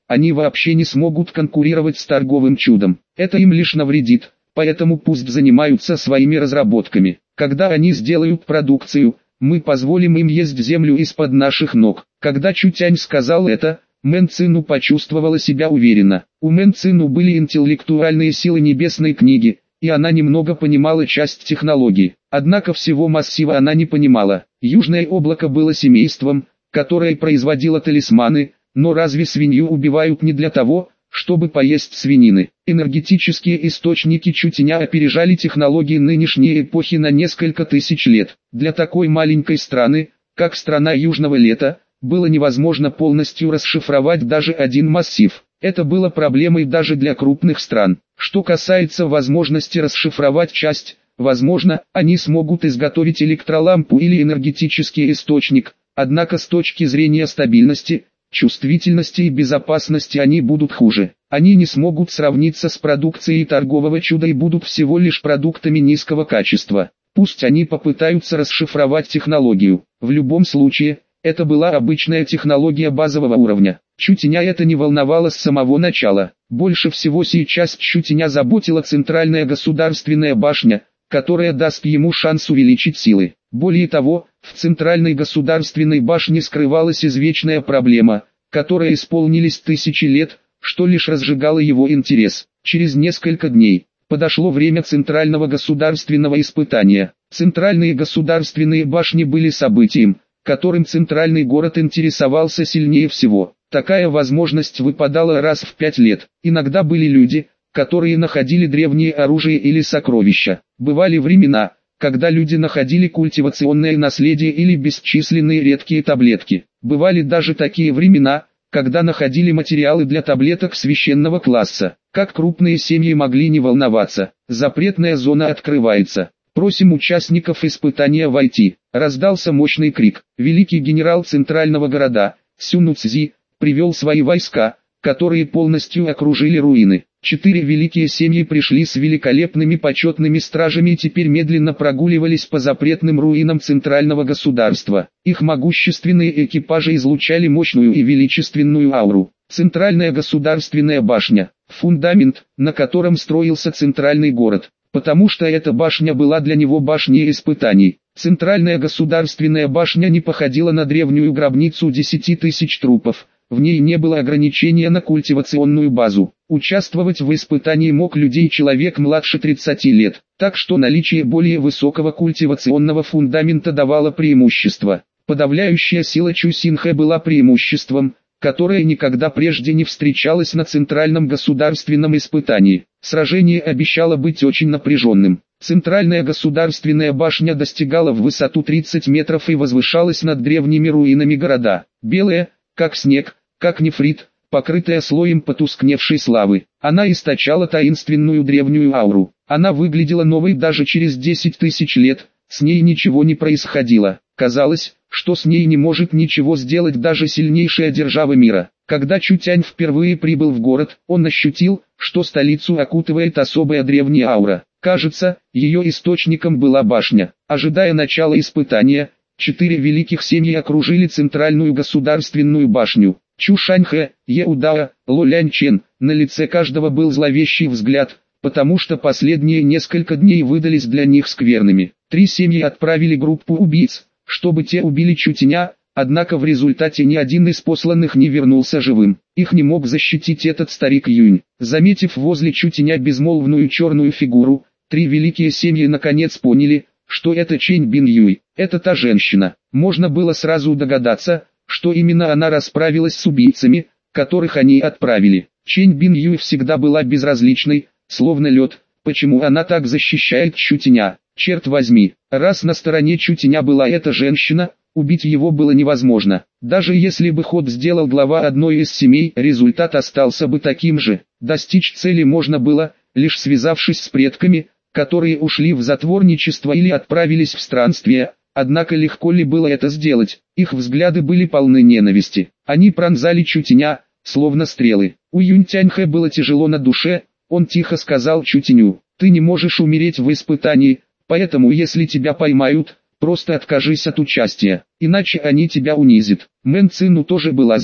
они вообще не смогут конкурировать с торговым чудом. Это им лишь навредит, поэтому пусть занимаются своими разработками. Когда они сделают продукцию, мы позволим им есть землю из-под наших ног. Когда Чутянь сказал это, Мэн Цину почувствовала себя уверенно. У Мэн Цину были интеллектуальные силы небесной книги, и она немного понимала часть технологий. Однако всего массива она не понимала. Южное облако было семейством, которое производило талисманы, но разве свинью убивают не для того, чтобы поесть свинины? Энергетические источники Чутяня опережали технологии нынешней эпохи на несколько тысяч лет. Для такой маленькой страны, как страна Южного Лета, было невозможно полностью расшифровать даже один массив. Это было проблемой даже для крупных стран. Что касается возможности расшифровать часть, возможно, они смогут изготовить электролампу или энергетический источник, однако с точки зрения стабильности, чувствительности и безопасности они будут хуже. Они не смогут сравниться с продукцией торгового чуда и будут всего лишь продуктами низкого качества. Пусть они попытаются расшифровать технологию. В любом случае, это была обычная технология базового уровня. Чутяня это не волновало с самого начала. Больше всего сейчас Чутяня заботила центральная государственная башня, которая даст ему шанс увеличить силы. Более того, в центральной государственной башне скрывалась извечная проблема, которой исполнились тысячи лет, что лишь разжигало его интерес. Через несколько дней подошло время центрального государственного испытания. Центральные государственные башни были событием, которым центральный город интересовался сильнее всего. Такая возможность выпадала раз в 5 лет. Иногда были люди, которые находили древнее оружие или сокровища. Бывали времена, когда люди находили культивационное наследие или бесчисленные редкие таблетки. Бывали даже такие времена, когда находили материалы для таблеток священного класса. Как крупные семьи могли не волноваться? Запретная зона открывается. Просим участников испытания войти. Раздался мощный крик. Великий генерал центрального города, Сюн Уцзи, привел свои войска, которые полностью окружили руины. 4 великие семьи пришли с великолепными почетными стражами и теперь медленно прогуливались по запретным руинам центрального государства. Их могущественные экипажи излучали мощную и величественную ауру. Центральная государственная башня, фундамент, на котором строился центральный город, потому что эта башня была для него башней испытаний. Центральная государственная башня не походила на древнюю гробницу 10 тысяч трупов. В ней не было ограничения на культивационную базу. Участвовать в испытании мог людей человек младше 30 лет, так что наличие более высокого культивационного фундамента давало преимущество. Подавляющая сила Чусинхэ была преимуществом, которое никогда прежде не встречалось на центральном государственном испытании. Сражение обещало быть очень напряженным. Центральная государственная башня достигала в высоту 30 метров и возвышалась над древними руинами города. Белая, как снег, как нефрит, покрытая слоем потускневшей славы. Она источала таинственную древнюю ауру. Она выглядела новой даже через 10 тысяч лет, с ней ничего не происходило. Казалось, что с ней не может ничего сделать даже сильнейшая держава мира. Когда Чутянь впервые прибыл в город, он ощутил, что столицу окутывает особая древняя аура. Кажется, ее источником была башня. Ожидая начала испытания, 4 великих семьи окружили центральную государственную башню. Чушаньхэ, Еудао, Лоляньчен, на лице каждого был зловещий взгляд, потому что последние несколько дней выдались для них скверными. 3 семьи отправили группу убийц, чтобы те убили Чутяня, однако в результате ни один из посланных не вернулся живым. Их не мог защитить этот старик Юнь. Заметив возле Чутяня безмолвную черную фигуру, 3 великие семьи наконец поняли, что это Чэнь Бин Юй. Это та женщина. Можно было сразу догадаться, что именно она расправилась с убийцами, которых они отправили. Чэнь Бин Юй всегда была безразличной, словно лед. Почему она так защищает Чутяня? Черт возьми, раз на стороне Чутяня была эта женщина, убить его было невозможно. Даже если бы ход сделал глава одной из семей, результат остался бы таким же. Достичь цели можно было, лишь связавшись с предками, которые ушли в затворничество или отправились в странствие. Однако легко ли было это сделать? Их взгляды были полны ненависти. Они пронзали Чутяня, словно стрелы. У Юньтяньхэ было тяжело на душе. Он тихо сказал Чутяню: «Ты не можешь умереть в испытании, поэтому если тебя поймают, просто откажись от участия, иначе они тебя унизят». Мэн Цину тоже была здесь.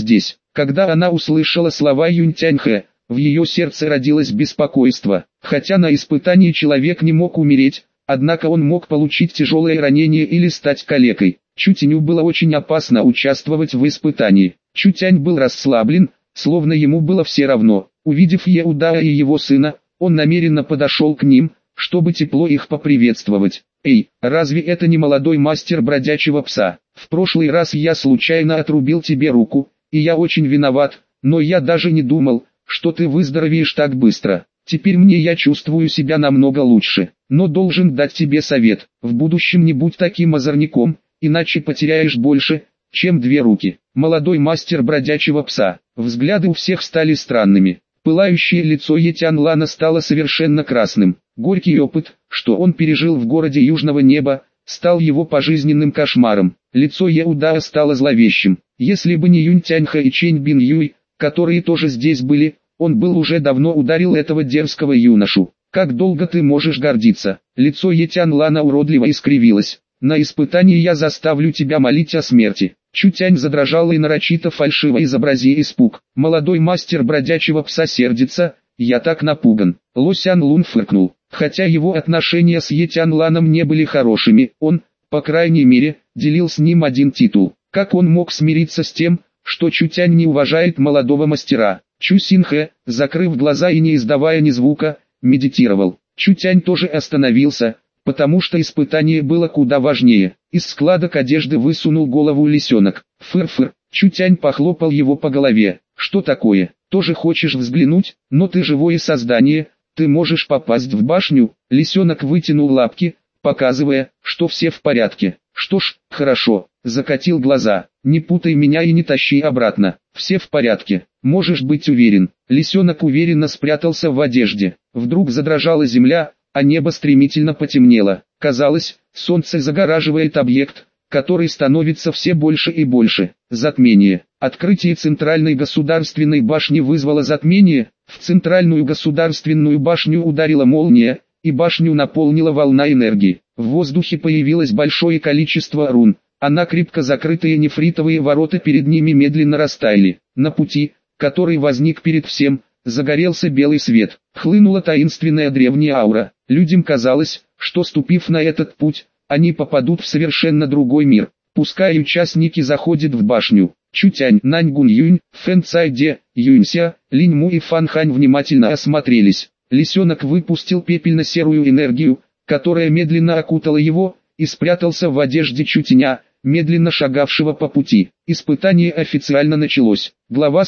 Когда она услышала слова Юнь-Тянь-Хэ, в ее сердце родилось беспокойство. Хотя на испытании человек не мог умереть, однако он мог получить тяжелое ранение или стать калекой. Чутяню было очень опасно участвовать в испытании. Чутянь был расслаблен, словно ему было все равно. Увидев Еудаа и его сына, он намеренно подошел к ним, чтобы тепло их поприветствовать. «Эй, разве это не молодой мастер бродячего пса? В прошлый раз я случайно отрубил тебе руку, и я очень виноват, но я даже не думал, что ты выздоровеешь так быстро. Теперь я чувствую себя намного лучше, но должен дать тебе совет. В будущем не будь таким озорником, иначе потеряешь больше, чем 2 руки». Молодой мастер бродячего пса. Взгляды у всех стали странными. Пылающее лицо Етянлана стало совершенно красным. Горький опыт, что он пережил в городе Южного Неба, стал его пожизненным кошмаром. Лицо Еудаа стало зловещим. Если бы не Юнь Тяньха и Чэнь Бин Юй, которые тоже здесь были, он был уже давно ударил этого дерзкого юношу. «Как долго ты можешь гордиться?» Лицо Етянлана уродливо искривилось. «На испытании я заставлю тебя молить о смерти». Чутянь задрожал и нарочито фальшиво изобразил испуг. «Молодой мастер бродячего пса сердится, я так напуган». Ло Сян Лун фыркнул. Хотя его отношения с Етянланом не были хорошими, он, по крайней мере, делил с ним один титул. Как он мог смириться с тем, что Чутянь не уважает молодого мастера? Чу Синхэ, закрыв глаза и не издавая ни звука, медитировал. Чутянь тоже остановился, потому что испытание было куда важнее. Из складок одежды высунул голову лисенок. Фыр-фыр, Чутянь похлопал его по голове. «Что такое? Тоже хочешь взглянуть? Но ты живое создание, ты можешь попасть в башню». Лисенок вытянул лапки, показывая, что все в порядке. «Что ж, хорошо», закатил глаза. «Не путай меня и не тащи обратно. Все в порядке, можешь быть уверен». Лисенок уверенно спрятался в одежде. Вдруг задрожала земля, а небо стремительно потемнело. Казалось, солнце загораживает объект, который становится все больше и больше. Затмение. Открытие Центральной государственной башни вызвало затмение. В Центральную государственную башню ударила молния, и башню наполнила волна энергии. В воздухе появилось большое количество рун, а накрепко закрытые нефритовые ворота перед ними медленно растаяли. На пути, который возник перед всем, загорелся белый свет. Хлынула таинственная древняя аура. Людям казалось, что ступив на этот путь, они попадут в совершенно другой мир. Пускай участники заходят в башню. Чутянь, Наньгун Юнь, Фэн Цай Де, Юнься, Линь Му и Фан Хань внимательно осмотрелись. Лисенок выпустил пепельно-серую энергию, которая медленно окутала его, и спрятался в одежде Чутяня, медленно шагавшего по пути. Испытание официально началось. Глава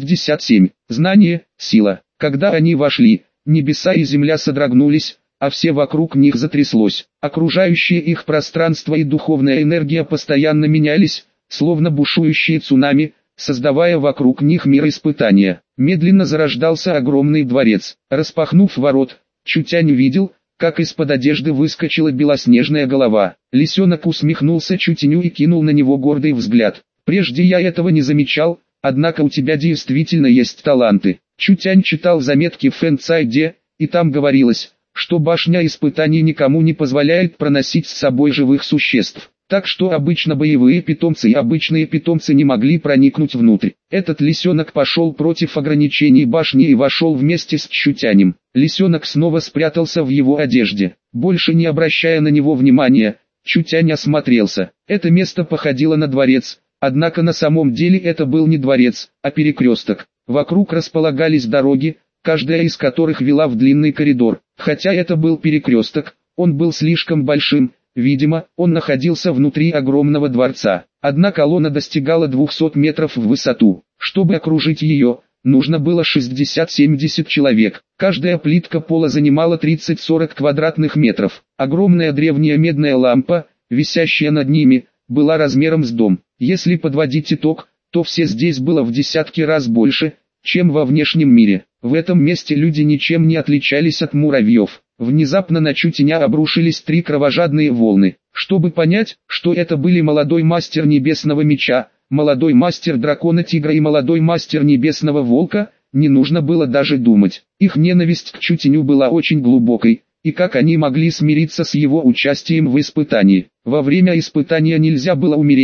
167. Знание, сила. Когда они вошли, небеса и земля содрогнулись, а все вокруг них затряслось. Окружающее их пространство и духовная энергия постоянно менялись, словно бушующие цунами, создавая вокруг них мир испытания. Медленно зарождался огромный дворец. Распахнув ворот, Чутянь увидел, как из-под одежды выскочила белоснежная голова. Лисенок усмехнулся Чутяню и кинул на него гордый взгляд. «Прежде я этого не замечал, однако у тебя действительно есть таланты». Чутянь читал заметки Фэн Цай Де, и там говорилось, что башня испытаний никому не позволяет проносить с собой живых существ. Так что обычно боевые питомцы и обычные питомцы не могли проникнуть внутрь. Этот лисенок пошел против ограничений башни и вошел вместе с Чутянем. Лисенок снова спрятался в его одежде. Больше не обращая на него внимания, Чутянь осмотрелся. Это место походило на дворец, однако на самом деле это был не дворец, а перекресток. Вокруг располагались дороги, каждая из которых вела в длинный коридор. Хотя это был перекресток, он был слишком большим. Видимо, он находился внутри огромного дворца. Одна колонна достигала 200 метров в высоту. Чтобы окружить ее, нужно было 60-70 человек. Каждая плитка пола занимала 30-40 квадратных метров. Огромная древняя медная лампа, висящая над ними, была размером с дом. Если подводить итог, то все здесь было в десятки раз больше, чем во внешнем мире. В этом месте люди ничем не отличались от муравьев. Внезапно на Чутяня обрушились 3 кровожадные волны. Чтобы понять, что это были молодой мастер небесного меча, молодой мастер дракона тигра и молодой мастер небесного волка, не нужно было даже думать. Их ненависть к Чутяню была очень глубокой, и как они могли смириться с его участием в испытании. Во время испытания нельзя было умереть,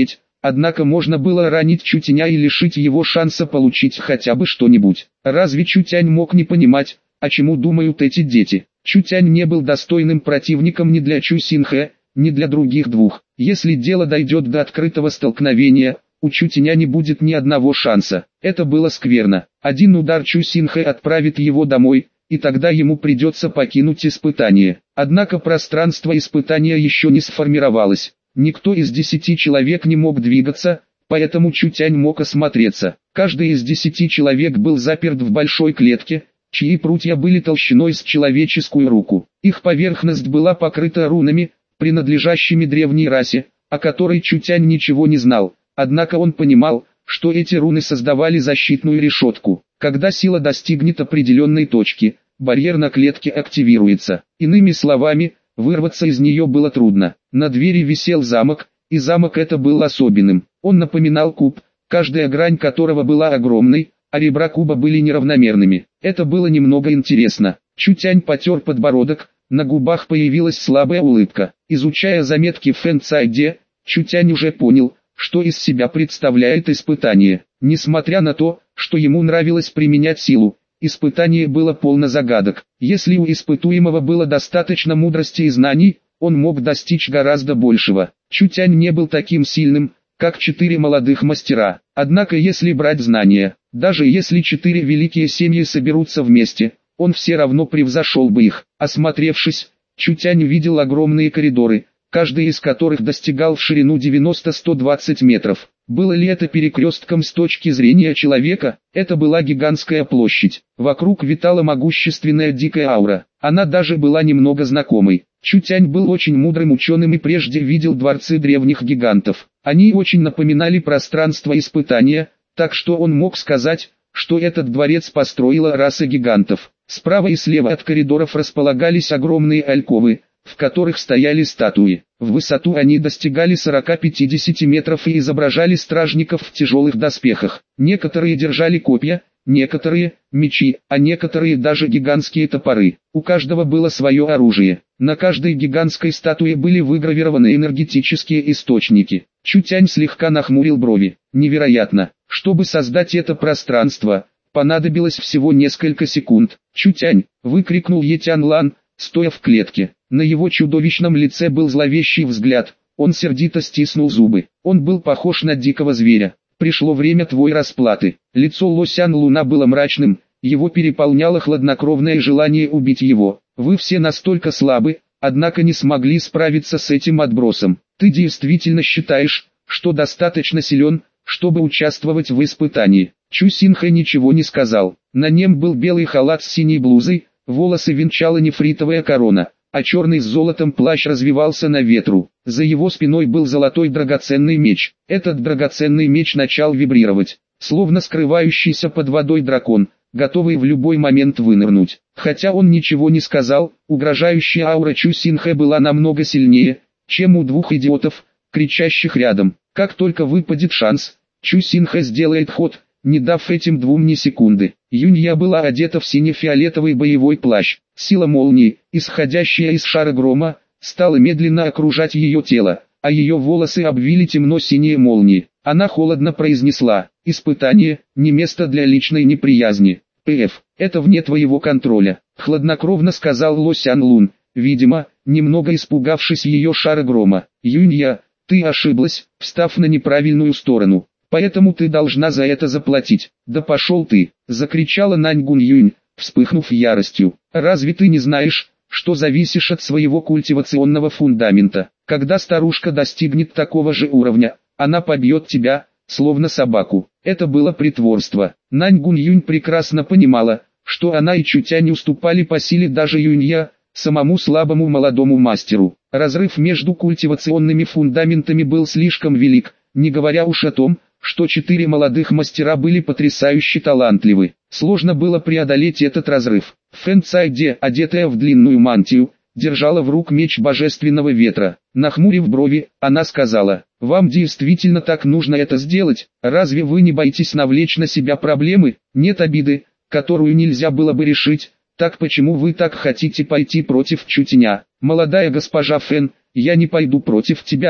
однако можно было ранить Чутяня и лишить его шанса получить хотя бы что-нибудь. Разве Чутянь мог не понимать, о чему думают эти дети? Чутянь не был достойным противником ни для Чу Синхэ, ни для других двух. Если дело дойдет до открытого столкновения, у Чутяня не будет ни одного шанса. Это было скверно. Один удар Чу Синхэ отправит его домой, и тогда ему придется покинуть испытание. Однако пространство испытания еще не сформировалось. Никто из 10 человек не мог двигаться, поэтому Чутянь мог осмотреться. Каждый из 10 человек был заперт в большой клетке, чьи прутья были толщиной с человеческую руку. Их поверхность была покрыта рунами, принадлежащими древней расе, о которой Чутянь ничего не знал. Однако он понимал, что эти руны создавали защитную решетку. Когда сила достигнет определенной точки, барьер на клетке активируется. Иными словами, вырваться из нее было трудно. На двери висел замок, и замок это был особенным. Он напоминал куб, каждая грань которого была огромной, а ребра куба были неравномерными. Это было немного интересно. Чутянь потер подбородок, на губах появилась слабая улыбка. Изучая заметки в Фэн Цайде, Чутянь уже понял, что из себя представляет испытание. Несмотря на то, что ему нравилось применять силу, испытание было полно загадок. Если у испытуемого было достаточно мудрости и знаний, он мог достичь гораздо большего. Чутянь не был таким сильным, как 4 молодых мастера. Однако если брать знания, даже если 4 великие семьи соберутся вместе, он все равно превзошел бы их. Осмотревшись, Чутянь видел огромные коридоры, каждый из которых достигал в ширину 90-120 метров. Было ли это перекрестком с точки зрения человека? Это была гигантская площадь. Вокруг витала могущественная дикая аура. Она даже была немного знакомой. Чутянь был очень мудрым ученым и прежде видел дворцы древних гигантов. Они очень напоминали пространство испытания, так что он мог сказать, что этот дворец построила раса гигантов. Справа и слева от коридоров располагались огромные альковы, в которых стояли статуи. В высоту они достигали 40-50 метров и изображали стражников в тяжелых доспехах. Некоторые держали копья, некоторые – мечи, а некоторые даже гигантские топоры. У каждого было свое оружие. На каждой гигантской статуе были выгравированы энергетические источники. Чутянь слегка нахмурил брови. Невероятно. Чтобы создать это пространство, понадобилось всего несколько секунд. «Чутянь!» – выкрикнул Етян Лан, стоя в клетке. На его чудовищном лице был зловещий взгляд, он сердито стиснул зубы. Он был похож на дикого зверя. «Пришло время твоей расплаты». Лицо Лосян Луна было мрачным, его переполняло хладнокровное желание убить его. «Вы все настолько слабы, однако не смогли справиться с этим отбросом. Ты действительно считаешь, что достаточно силен, чтобы участвовать в испытании?» Чу Синхэ ничего не сказал. На нем был белый халат с синей блузой, волосы венчала нефритовая корона, а черный с золотом плащ развивался на ветру. За его спиной был золотой драгоценный меч. Этот драгоценный меч начал вибрировать, словно скрывающийся под водой дракон, готовый в любой момент вынырнуть. Хотя он ничего не сказал, угрожающая аура Чу Синхэ была намного сильнее, чем у двух идиотов, кричащих рядом. Как только выпадет шанс, Чу Синхэ сделает ход, не дав этим двум ни секунды. Юнья была одета в сине-фиолетовый боевой плащ. Сила молнии, исходящая из шара грома, стала медленно окружать ее тело, а ее волосы обвили темно-синие молнии. Она холодно произнесла: «Испытание, не место для личной неприязни. П.Ф. Это вне твоего контроля», — хладнокровно сказал Лосян Лун, видимо, немного испугавшись ее шара грома. «Юнья, ты ошиблась, встав на неправильную сторону. Поэтому ты должна за это заплатить». «Да пошел ты!» — закричала Нань Гун Юнь, вспыхнув яростью. «Разве ты не знаешь, что зависишь от своего культивационного фундамента? Когда старушка достигнет такого же уровня, она побьет тебя, словно собаку». Это было притворство. Нань Гун Юнь прекрасно понимала, что она и Чутянь уступали по силе даже Юнья, самому слабому молодому мастеру. Разрыв между культивационными фундаментами был слишком велик, не говоря уж о том, что 4 молодых мастера были потрясающе талантливы. Сложно было преодолеть этот разрыв. Фэн Цайде, одетая в длинную мантию, держала в рук меч божественного ветра. Нахмурив брови, она сказала: «Вам действительно так нужно это сделать? Разве вы не боитесь навлечь на себя проблемы? Нет обиды, которую нельзя было бы решить. Так почему вы так хотите пойти против Чутяня?» «Молодая госпожа Фэн, я не пойду против тебя», —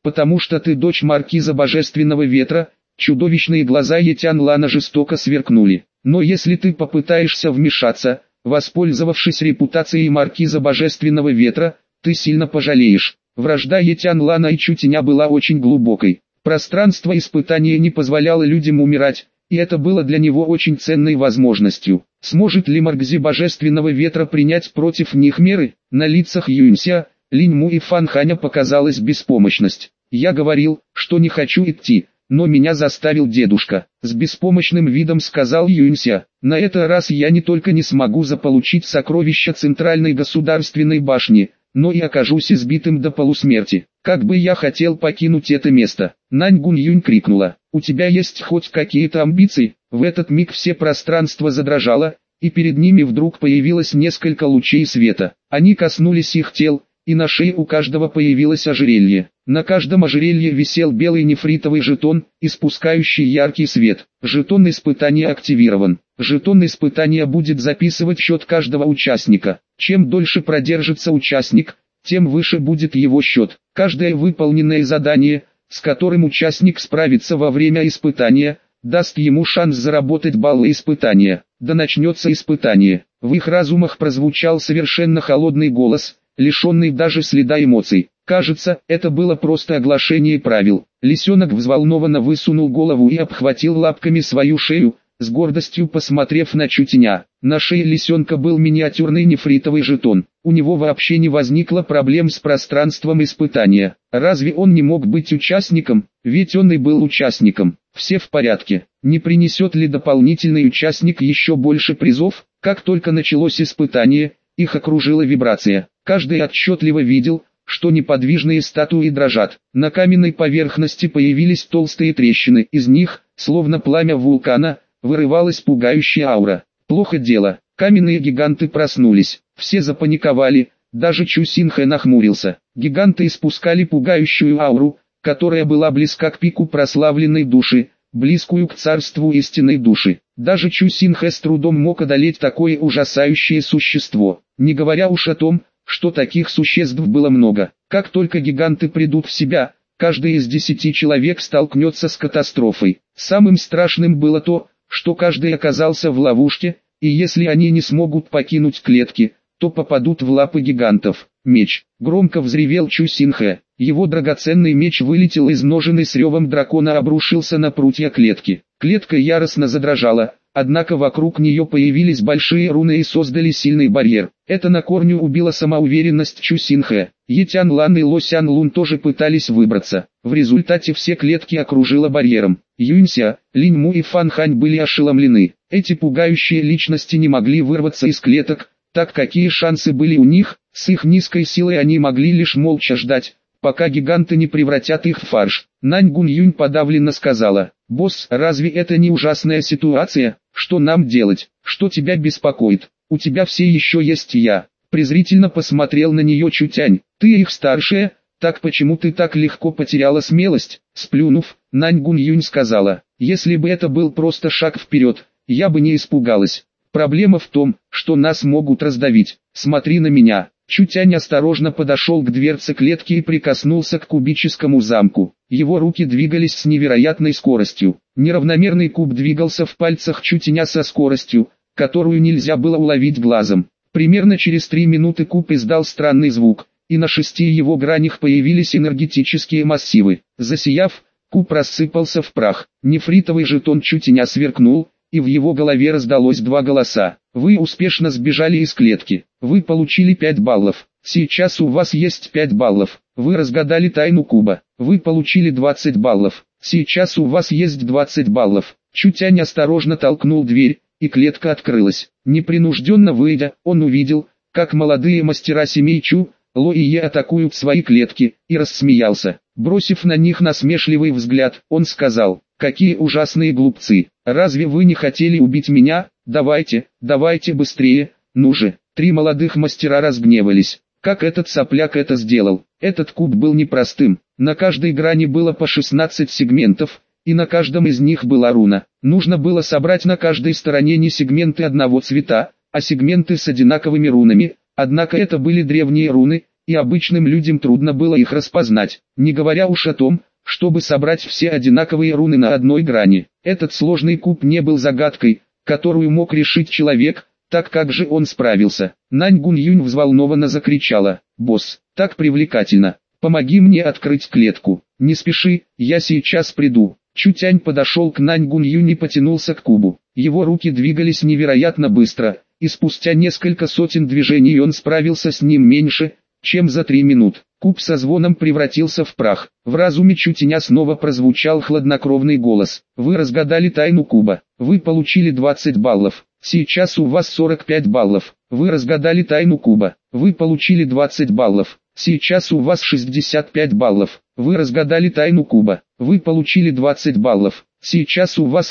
потому что ты дочь маркиза Божественного Ветра». Чудовищные глаза Етян Лана жестоко сверкнули. «Но если ты попытаешься вмешаться, воспользовавшись репутацией маркиза Божественного Ветра, ты сильно пожалеешь». Вражда Етян Лана и Чутеня была очень глубокой. Пространство испытания не позволяло людям умирать, и это было для него очень ценной возможностью. Сможет ли маркиз Божественного Ветра принять против них меры? На лицах Юнься, Линьму и Фанханя показалась беспомощность. «Я говорил, что не хочу идти, но меня заставил дедушка», — с беспомощным видом сказал Юнься. «На этот раз я не только не смогу заполучить сокровища Центральной Государственной Башни, но и окажусь избитым до полусмерти. Как бы я хотел покинуть это место». Нань Гуньюнь крикнула: «У тебя есть хоть какие-то амбиции?» В этот миг все пространство задрожало, и перед ними вдруг появилось несколько лучей света. Они коснулись их тел, и на шее у каждого появилось ожерелье. На каждом ожерелье висел белый нефритовый жетон, испускающий яркий свет. Жетон испытания активирован. Жетон испытания будет записывать счет каждого участника. Чем дольше продержится участник, тем выше будет его счет. Каждое выполненное задание, с которым участник справится во время испытания, даст ему шанс заработать баллы испытания. Да начнется испытание. В их разумах прозвучал совершенно холодный голос, лишенный даже следа эмоций. Кажется, это было просто оглашение правил. Лисенок взволнованно высунул голову и обхватил лапками свою шею, с гордостью посмотрев на Чутеня. На шее лисенка был миниатюрный нефритовый жетон. У него вообще не возникло проблем с пространством испытания. Разве он не мог быть участником? Ведь он и был участником. Все в порядке. Не принесет ли дополнительный участник еще больше призов? Как только началось испытание, их окружила вибрация. Каждый отчетливо видел, что неподвижные статуи дрожат. На каменной поверхности появились толстые трещины. Из них, словно пламя вулкана, вырывалась пугающая аура. Плохо дело. Каменные гиганты проснулись. Все запаниковали, даже Чу Синхэ нахмурился. Гиганты испускали пугающую ауру, которая была близка к пику прославленной души, близкую к царству истинной души. Даже Чу Синхэ с трудом мог одолеть такое ужасающее существо. Не говоря уж о том, что таких существ было много. Как только гиганты придут в себя, каждый из 10 человек столкнется с катастрофой. Самым страшным было то, что каждый оказался в ловушке, и если они не смогут покинуть клетки, то попадут в лапы гигантов. Меч. Громко взревел Чу Синхэ. Его драгоценный меч вылетел из ножен и с ревом дракона обрушился на прутья клетки. Клетка яростно задрожала, однако вокруг нее появились большие руны и создали сильный барьер. Это на корню убило самоуверенность Чу Синхэ. Етян Лан и Ло Сян Лун тоже пытались выбраться. В результате все клетки окружило барьером. Юнься, Линьму и Фан Хань были ошеломлены. Эти пугающие личности не могли вырваться из клеток, так какие шансы были у них? С их низкой силой они могли лишь молча ждать, пока гиганты не превратят их в фарш. Нань Гуньюнь подавленно сказала: «Босс, разве это не ужасная ситуация? Что нам делать? Что тебя беспокоит? У тебя все еще есть я». Презрительно посмотрел на нее Чутянь. «Ты их старшая, так почему ты так легко потеряла смелость?» Сплюнув, Нань Гуньюнь сказала: «Если бы это был просто шаг вперед, я бы не испугалась. Проблема в том, что нас могут раздавить. Смотри на меня». Чутянь осторожно подошел к дверце клетки и прикоснулся к кубическому замку. Его руки двигались с невероятной скоростью. Неравномерный куб двигался в пальцах Чутяня со скоростью, которую нельзя было уловить глазом. Примерно через 3 минуты куб издал странный звук, и на 6 его гранях появились энергетические массивы. Засияв, куб рассыпался в прах. Нефритовый жетон Чутяня сверкнул, и в его голове раздалось 2 голоса. «Вы успешно сбежали из клетки. Вы получили 5 баллов. Сейчас у вас есть 5 баллов. Вы разгадали тайну куба. Вы получили 20 баллов. Сейчас у вас есть 20 баллов». Чутянь осторожно толкнул дверь, и клетка открылась. Непринужденно выйдя, он увидел, как молодые мастера семей Чу, Ло и Е атакуют свои клетки, и рассмеялся. Бросив на них насмешливый взгляд, он сказал: «Какие ужасные глупцы! Разве вы не хотели убить меня? Давайте, давайте быстрее, ну же!» 3 молодых мастера разгневались. Как этот сопляк это сделал? Этот куб был непростым. На каждой грани было по 16 сегментов, и на каждом из них была руна. Нужно было собрать на каждой стороне не сегменты одного цвета, а сегменты с одинаковыми рунами. Однако это были древние руны, и обычным людям трудно было их распознать, не говоря уж о том, чтобы собрать все одинаковые руны на одной грани. Этот сложный куб не был загадкой, которую мог решить человек, так как же он справился. Нань Гунь-Юнь взволнованно закричала: «Босс, так привлекательно! Помоги мне открыть клетку! Не спеши, я сейчас приду!» Чутянь подошел к Нань Гунь-Юнь и потянулся к кубу. Его руки двигались невероятно быстро, и спустя несколько сотен движений он справился с ним меньше, чем за 3 минут. Куб со звоном превратился в прах. В разуме Чутяня снова прозвучал хладнокровный голос: «Вы разгадали тайну куба. Вы получили 20 баллов. Сейчас у вас 45 баллов. Вы разгадали тайну куба. Вы получили 20 баллов. Сейчас у вас 65 баллов. Вы разгадали тайну куба. Вы получили 20 баллов. Сейчас у вас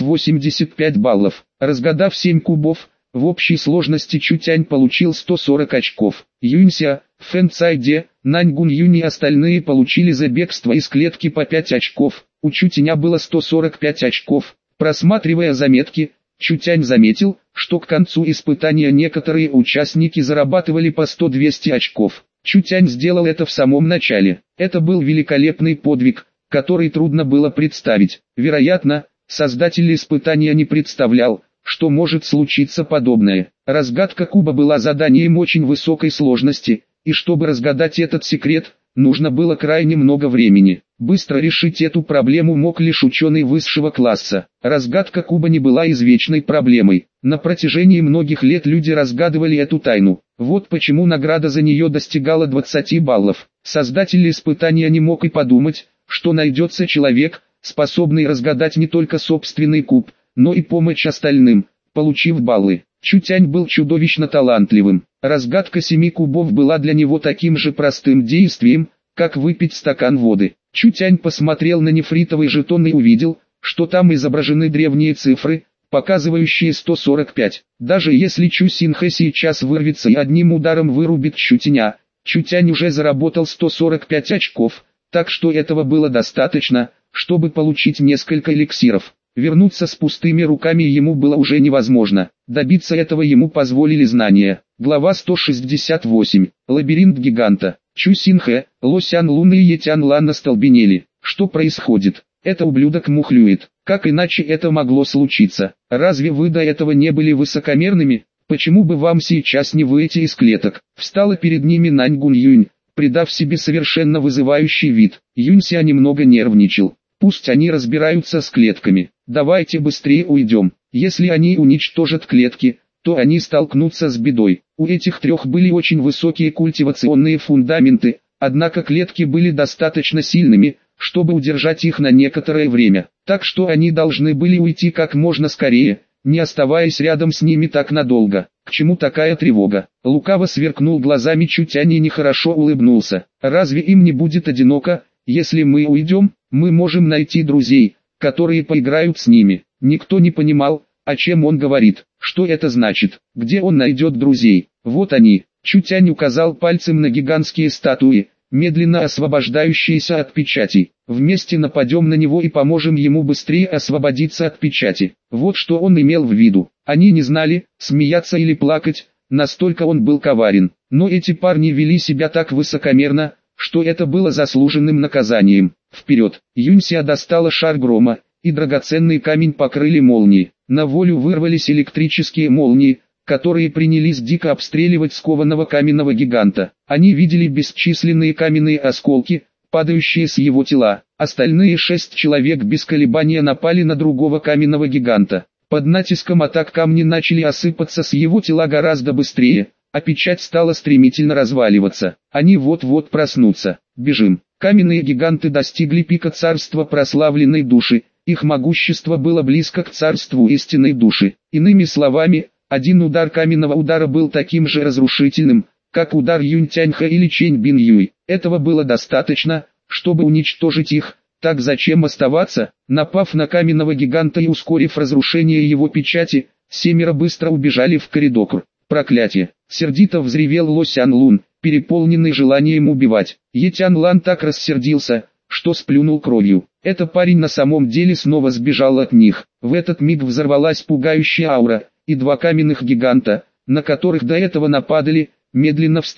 85 баллов». Разгадав 7 кубов, в общей сложности Чутянь получил 140 очков. Юнься, Фэн Цайде, Нань Гунь-Юнь и остальные получили за бегство из клетки по 5 очков. У Чутяня было 145 очков. Просматривая заметки, Чутянь заметил, что к концу испытания некоторые участники зарабатывали по 100-200 очков. Чутянь сделал это в самом начале. Это был великолепный подвиг, который трудно было представить. Вероятно, создатель испытания не представлял, что может случиться подобное. Разгадка куба была заданием очень высокой сложности, и чтобы разгадать этот секрет, нужно было крайне много времени. Быстро решить эту проблему мог лишь ученый высшего класса. Разгадка куба не была извечной проблемой. На протяжении многих лет люди разгадывали эту тайну. Вот почему награда за нее достигала 20 баллов. Создатель испытания не мог и подумать, что найдется человек, способный разгадать не только собственный куб, но и помочь остальным, получив баллы. Чутянь был чудовищно талантливым. Разгадка 7 кубов была для него таким же простым действием, как выпить стакан воды. Чутянь посмотрел на нефритовый жетон и увидел, что там изображены древние цифры, показывающие 145. Даже если Чу Синхэ сейчас вырвется и одним ударом вырубит Чутяня, Чутянь уже заработал 145 очков, так что этого было достаточно, чтобы получить несколько эликсиров. Вернуться с пустыми руками ему было уже невозможно. Добиться этого ему позволили знания. Глава 168. Лабиринт гиганта. Чу Синхэ, Ло Сян Лун и Е Тян Лан остолбенели. Что происходит? Это ублюдок мухлюет. Как иначе это могло случиться? Разве вы до этого не были высокомерными? Почему бы вам сейчас не выйти из клеток? Встала перед ними Нань Гунь-Юнь, придав себе совершенно вызывающий вид. Юнься немного нервничал. Пусть они разбираются с клетками. Давайте быстрее уйдем. Если они уничтожат клетки, то они столкнутся с бедой. У этих 3 были очень высокие культивационные фундаменты, однако клетки были достаточно сильными, чтобы удержать их на некоторое время. Так что они должны были уйти как можно скорее, не оставаясь рядом с ними так надолго. К чему такая тревога? Лукаво сверкнул глазами Чутянь и нехорошо улыбнулся. Разве им не будет одиноко? Если мы уйдем, мы можем найти друзей, которые поиграют с ними. Никто не понимал, о чем он говорит. Что это значит? Где он найдет друзей? Вот они. Чутянь указал пальцем на гигантские статуи, медленно освобождающиеся от печатей. Вместе нападем на него и поможем ему быстрее освободиться от печати. Вот что он имел в виду. Они не знали, смеяться или плакать, настолько он был коварен. Но эти парни вели себя так высокомерно, что это было заслуженным наказанием. Вперед! Юнься достала шар грома, и драгоценный камень покрыли молнии. На волю вырвались электрические молнии, которые принялись дико обстреливать скованного каменного гиганта. Они видели бесчисленные каменные осколки, падающие с его тела. Остальные 6 человек без колебания напали на другого каменного гиганта. Под натиском атак камни начали осыпаться с его тела гораздо быстрее, а печать стала стремительно разваливаться. Они вот-вот проснутся. Бежим. Каменные гиганты достигли пика царства прославленной души. Их могущество было близко к царству истинной души. Иными словами, один удар каменного удара был таким же разрушительным, как удар Юнь Тяньха или Чэнь Бин Юй. Этого было достаточно, чтобы уничтожить их. Так зачем оставаться? Напав на каменного гиганта и ускорив разрушение его печати, 7 быстро убежали в коридор. Проклятие! Сердито взревел Ло Сян Лун, переполненный желанием убивать. Е Тян Лан так рассердился, что сплюнул кровью. Этот парень на самом деле снова сбежал от них. В этот миг взорвалась пугающая аура, и 2 каменных гиганта, на которых до этого нападали, медленно встали.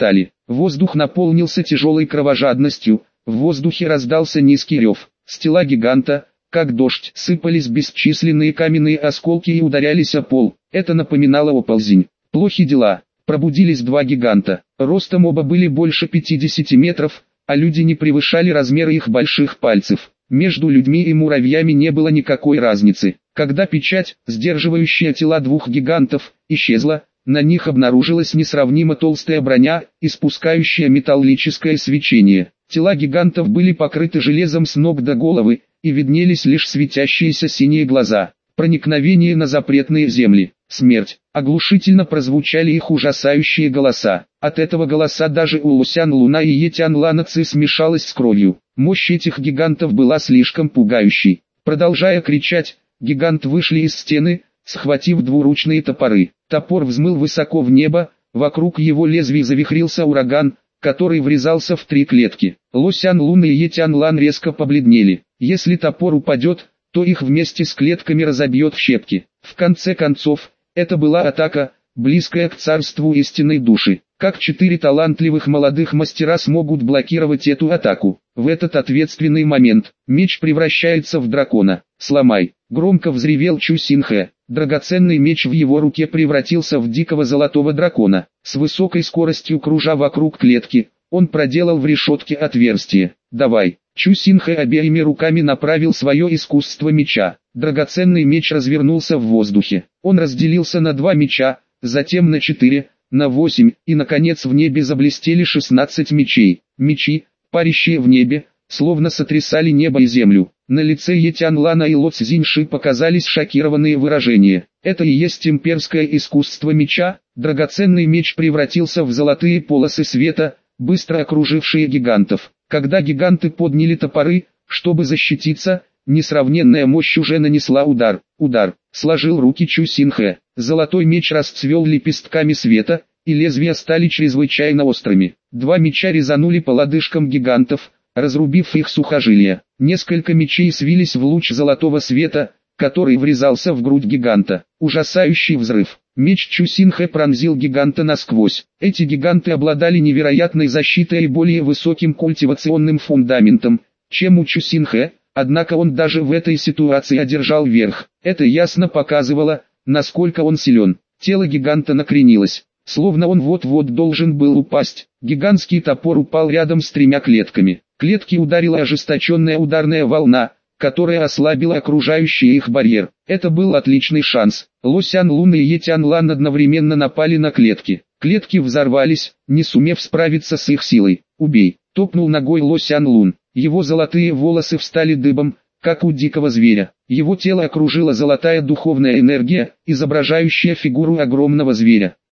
Воздух наполнился тяжелой кровожадностью, в воздухе раздался низкий рев. С тела гиганта, как дождь, сыпались бесчисленные каменные осколки и ударялись о пол. Это напоминало оползень. Плохи дела. Пробудились два гиганта. Ростом оба были больше 50 метров, а люди не превышали размера их больших пальцев. Между людьми и муравьями не было никакой разницы. Когда печать, сдерживающая тела двух гигантов, исчезла, на них обнаружилась несравнимо толстая броня, испускающая металлическое свечение. Тела гигантов были покрыты железом с ног до головы, и виднелись лишь светящиеся синие глаза. Проникновение на запретные земли, смерть. Оглушительно прозвучали их ужасающие голоса. От этого голоса даже у Лосян Луна и Етян Ланаци смешалась с кровью. Мощь этих гигантов была слишком пугающей. Продолжая кричать, гиганты вышли из стены, схватив двуручные топоры. Топор взмыл высоко в небо, вокруг его лезвий завихрился ураган, который врезался в три клетки. Лосян Лун и Етян Лан резко побледнели. Если топор упадет, то их вместе с клетками разобьет в щепки. В конце концов, это была атака, близкая к царству истинной души. Как 4 талантливых молодых мастера смогут блокировать эту атаку? В этот ответственный момент, меч превращается в дракона. «Сломай!» — громко взревел Чу Синхэ. Драгоценный меч в его руке превратился в дикого золотого дракона. С высокой скоростью кружа вокруг клетки, он проделал в решетке отверстие. «Давай!» Чу Синхэ обеими руками направил свое искусство меча. Драгоценный меч развернулся в воздухе. Он разделился на 2 меча, затем на 4, на 8, и наконец в небе заблестели 16 мечей. Мечи, парящие в небе, словно сотрясали небо и землю. На лице Етян Лана и Ло Цзиньши показались шокированные выражения. Это и есть имперское искусство меча. Драгоценный меч превратился в золотые полосы света, быстро окружившие гигантов. Когда гиганты подняли топоры, чтобы защититься, несравненная мощь уже нанесла удар. Удар. Сложил руки Чу Синхэ. Золотой меч расцвел лепестками света, и лезвия стали чрезвычайно острыми. 2 меча резанули по лодыжкам гигантов, разрубив их сухожилия. Несколько мечей свились в луч золотого света, который врезался в грудь гиганта. Ужасающий взрыв. Меч Чу Синхэ пронзил гиганта насквозь. Эти гиганты обладали невероятной защитой и более высоким культивационным фундаментом, чем у Чу Синхэ, однако он даже в этой ситуации одержал верх. Это ясно показывало, насколько он силен. Тело гиганта накренилось, словно он вот-вот должен был упасть. Гигантский топор упал рядом с 3 клетками. Клетки ударила ожесточенная ударная волна, которая ослабила окружающий их барьер. Это был отличный шанс. Лосян Лун и Етян Лан одновременно напали на клетки. Клетки взорвались, не сумев справиться с их силой. «Убей!» — топнул ногой Лосян Лун. Его золотые волосы встали дыбом, как у дикого зверя. Его тело окружила золотая духовная энергия, изображающая фигуру огромного зверя.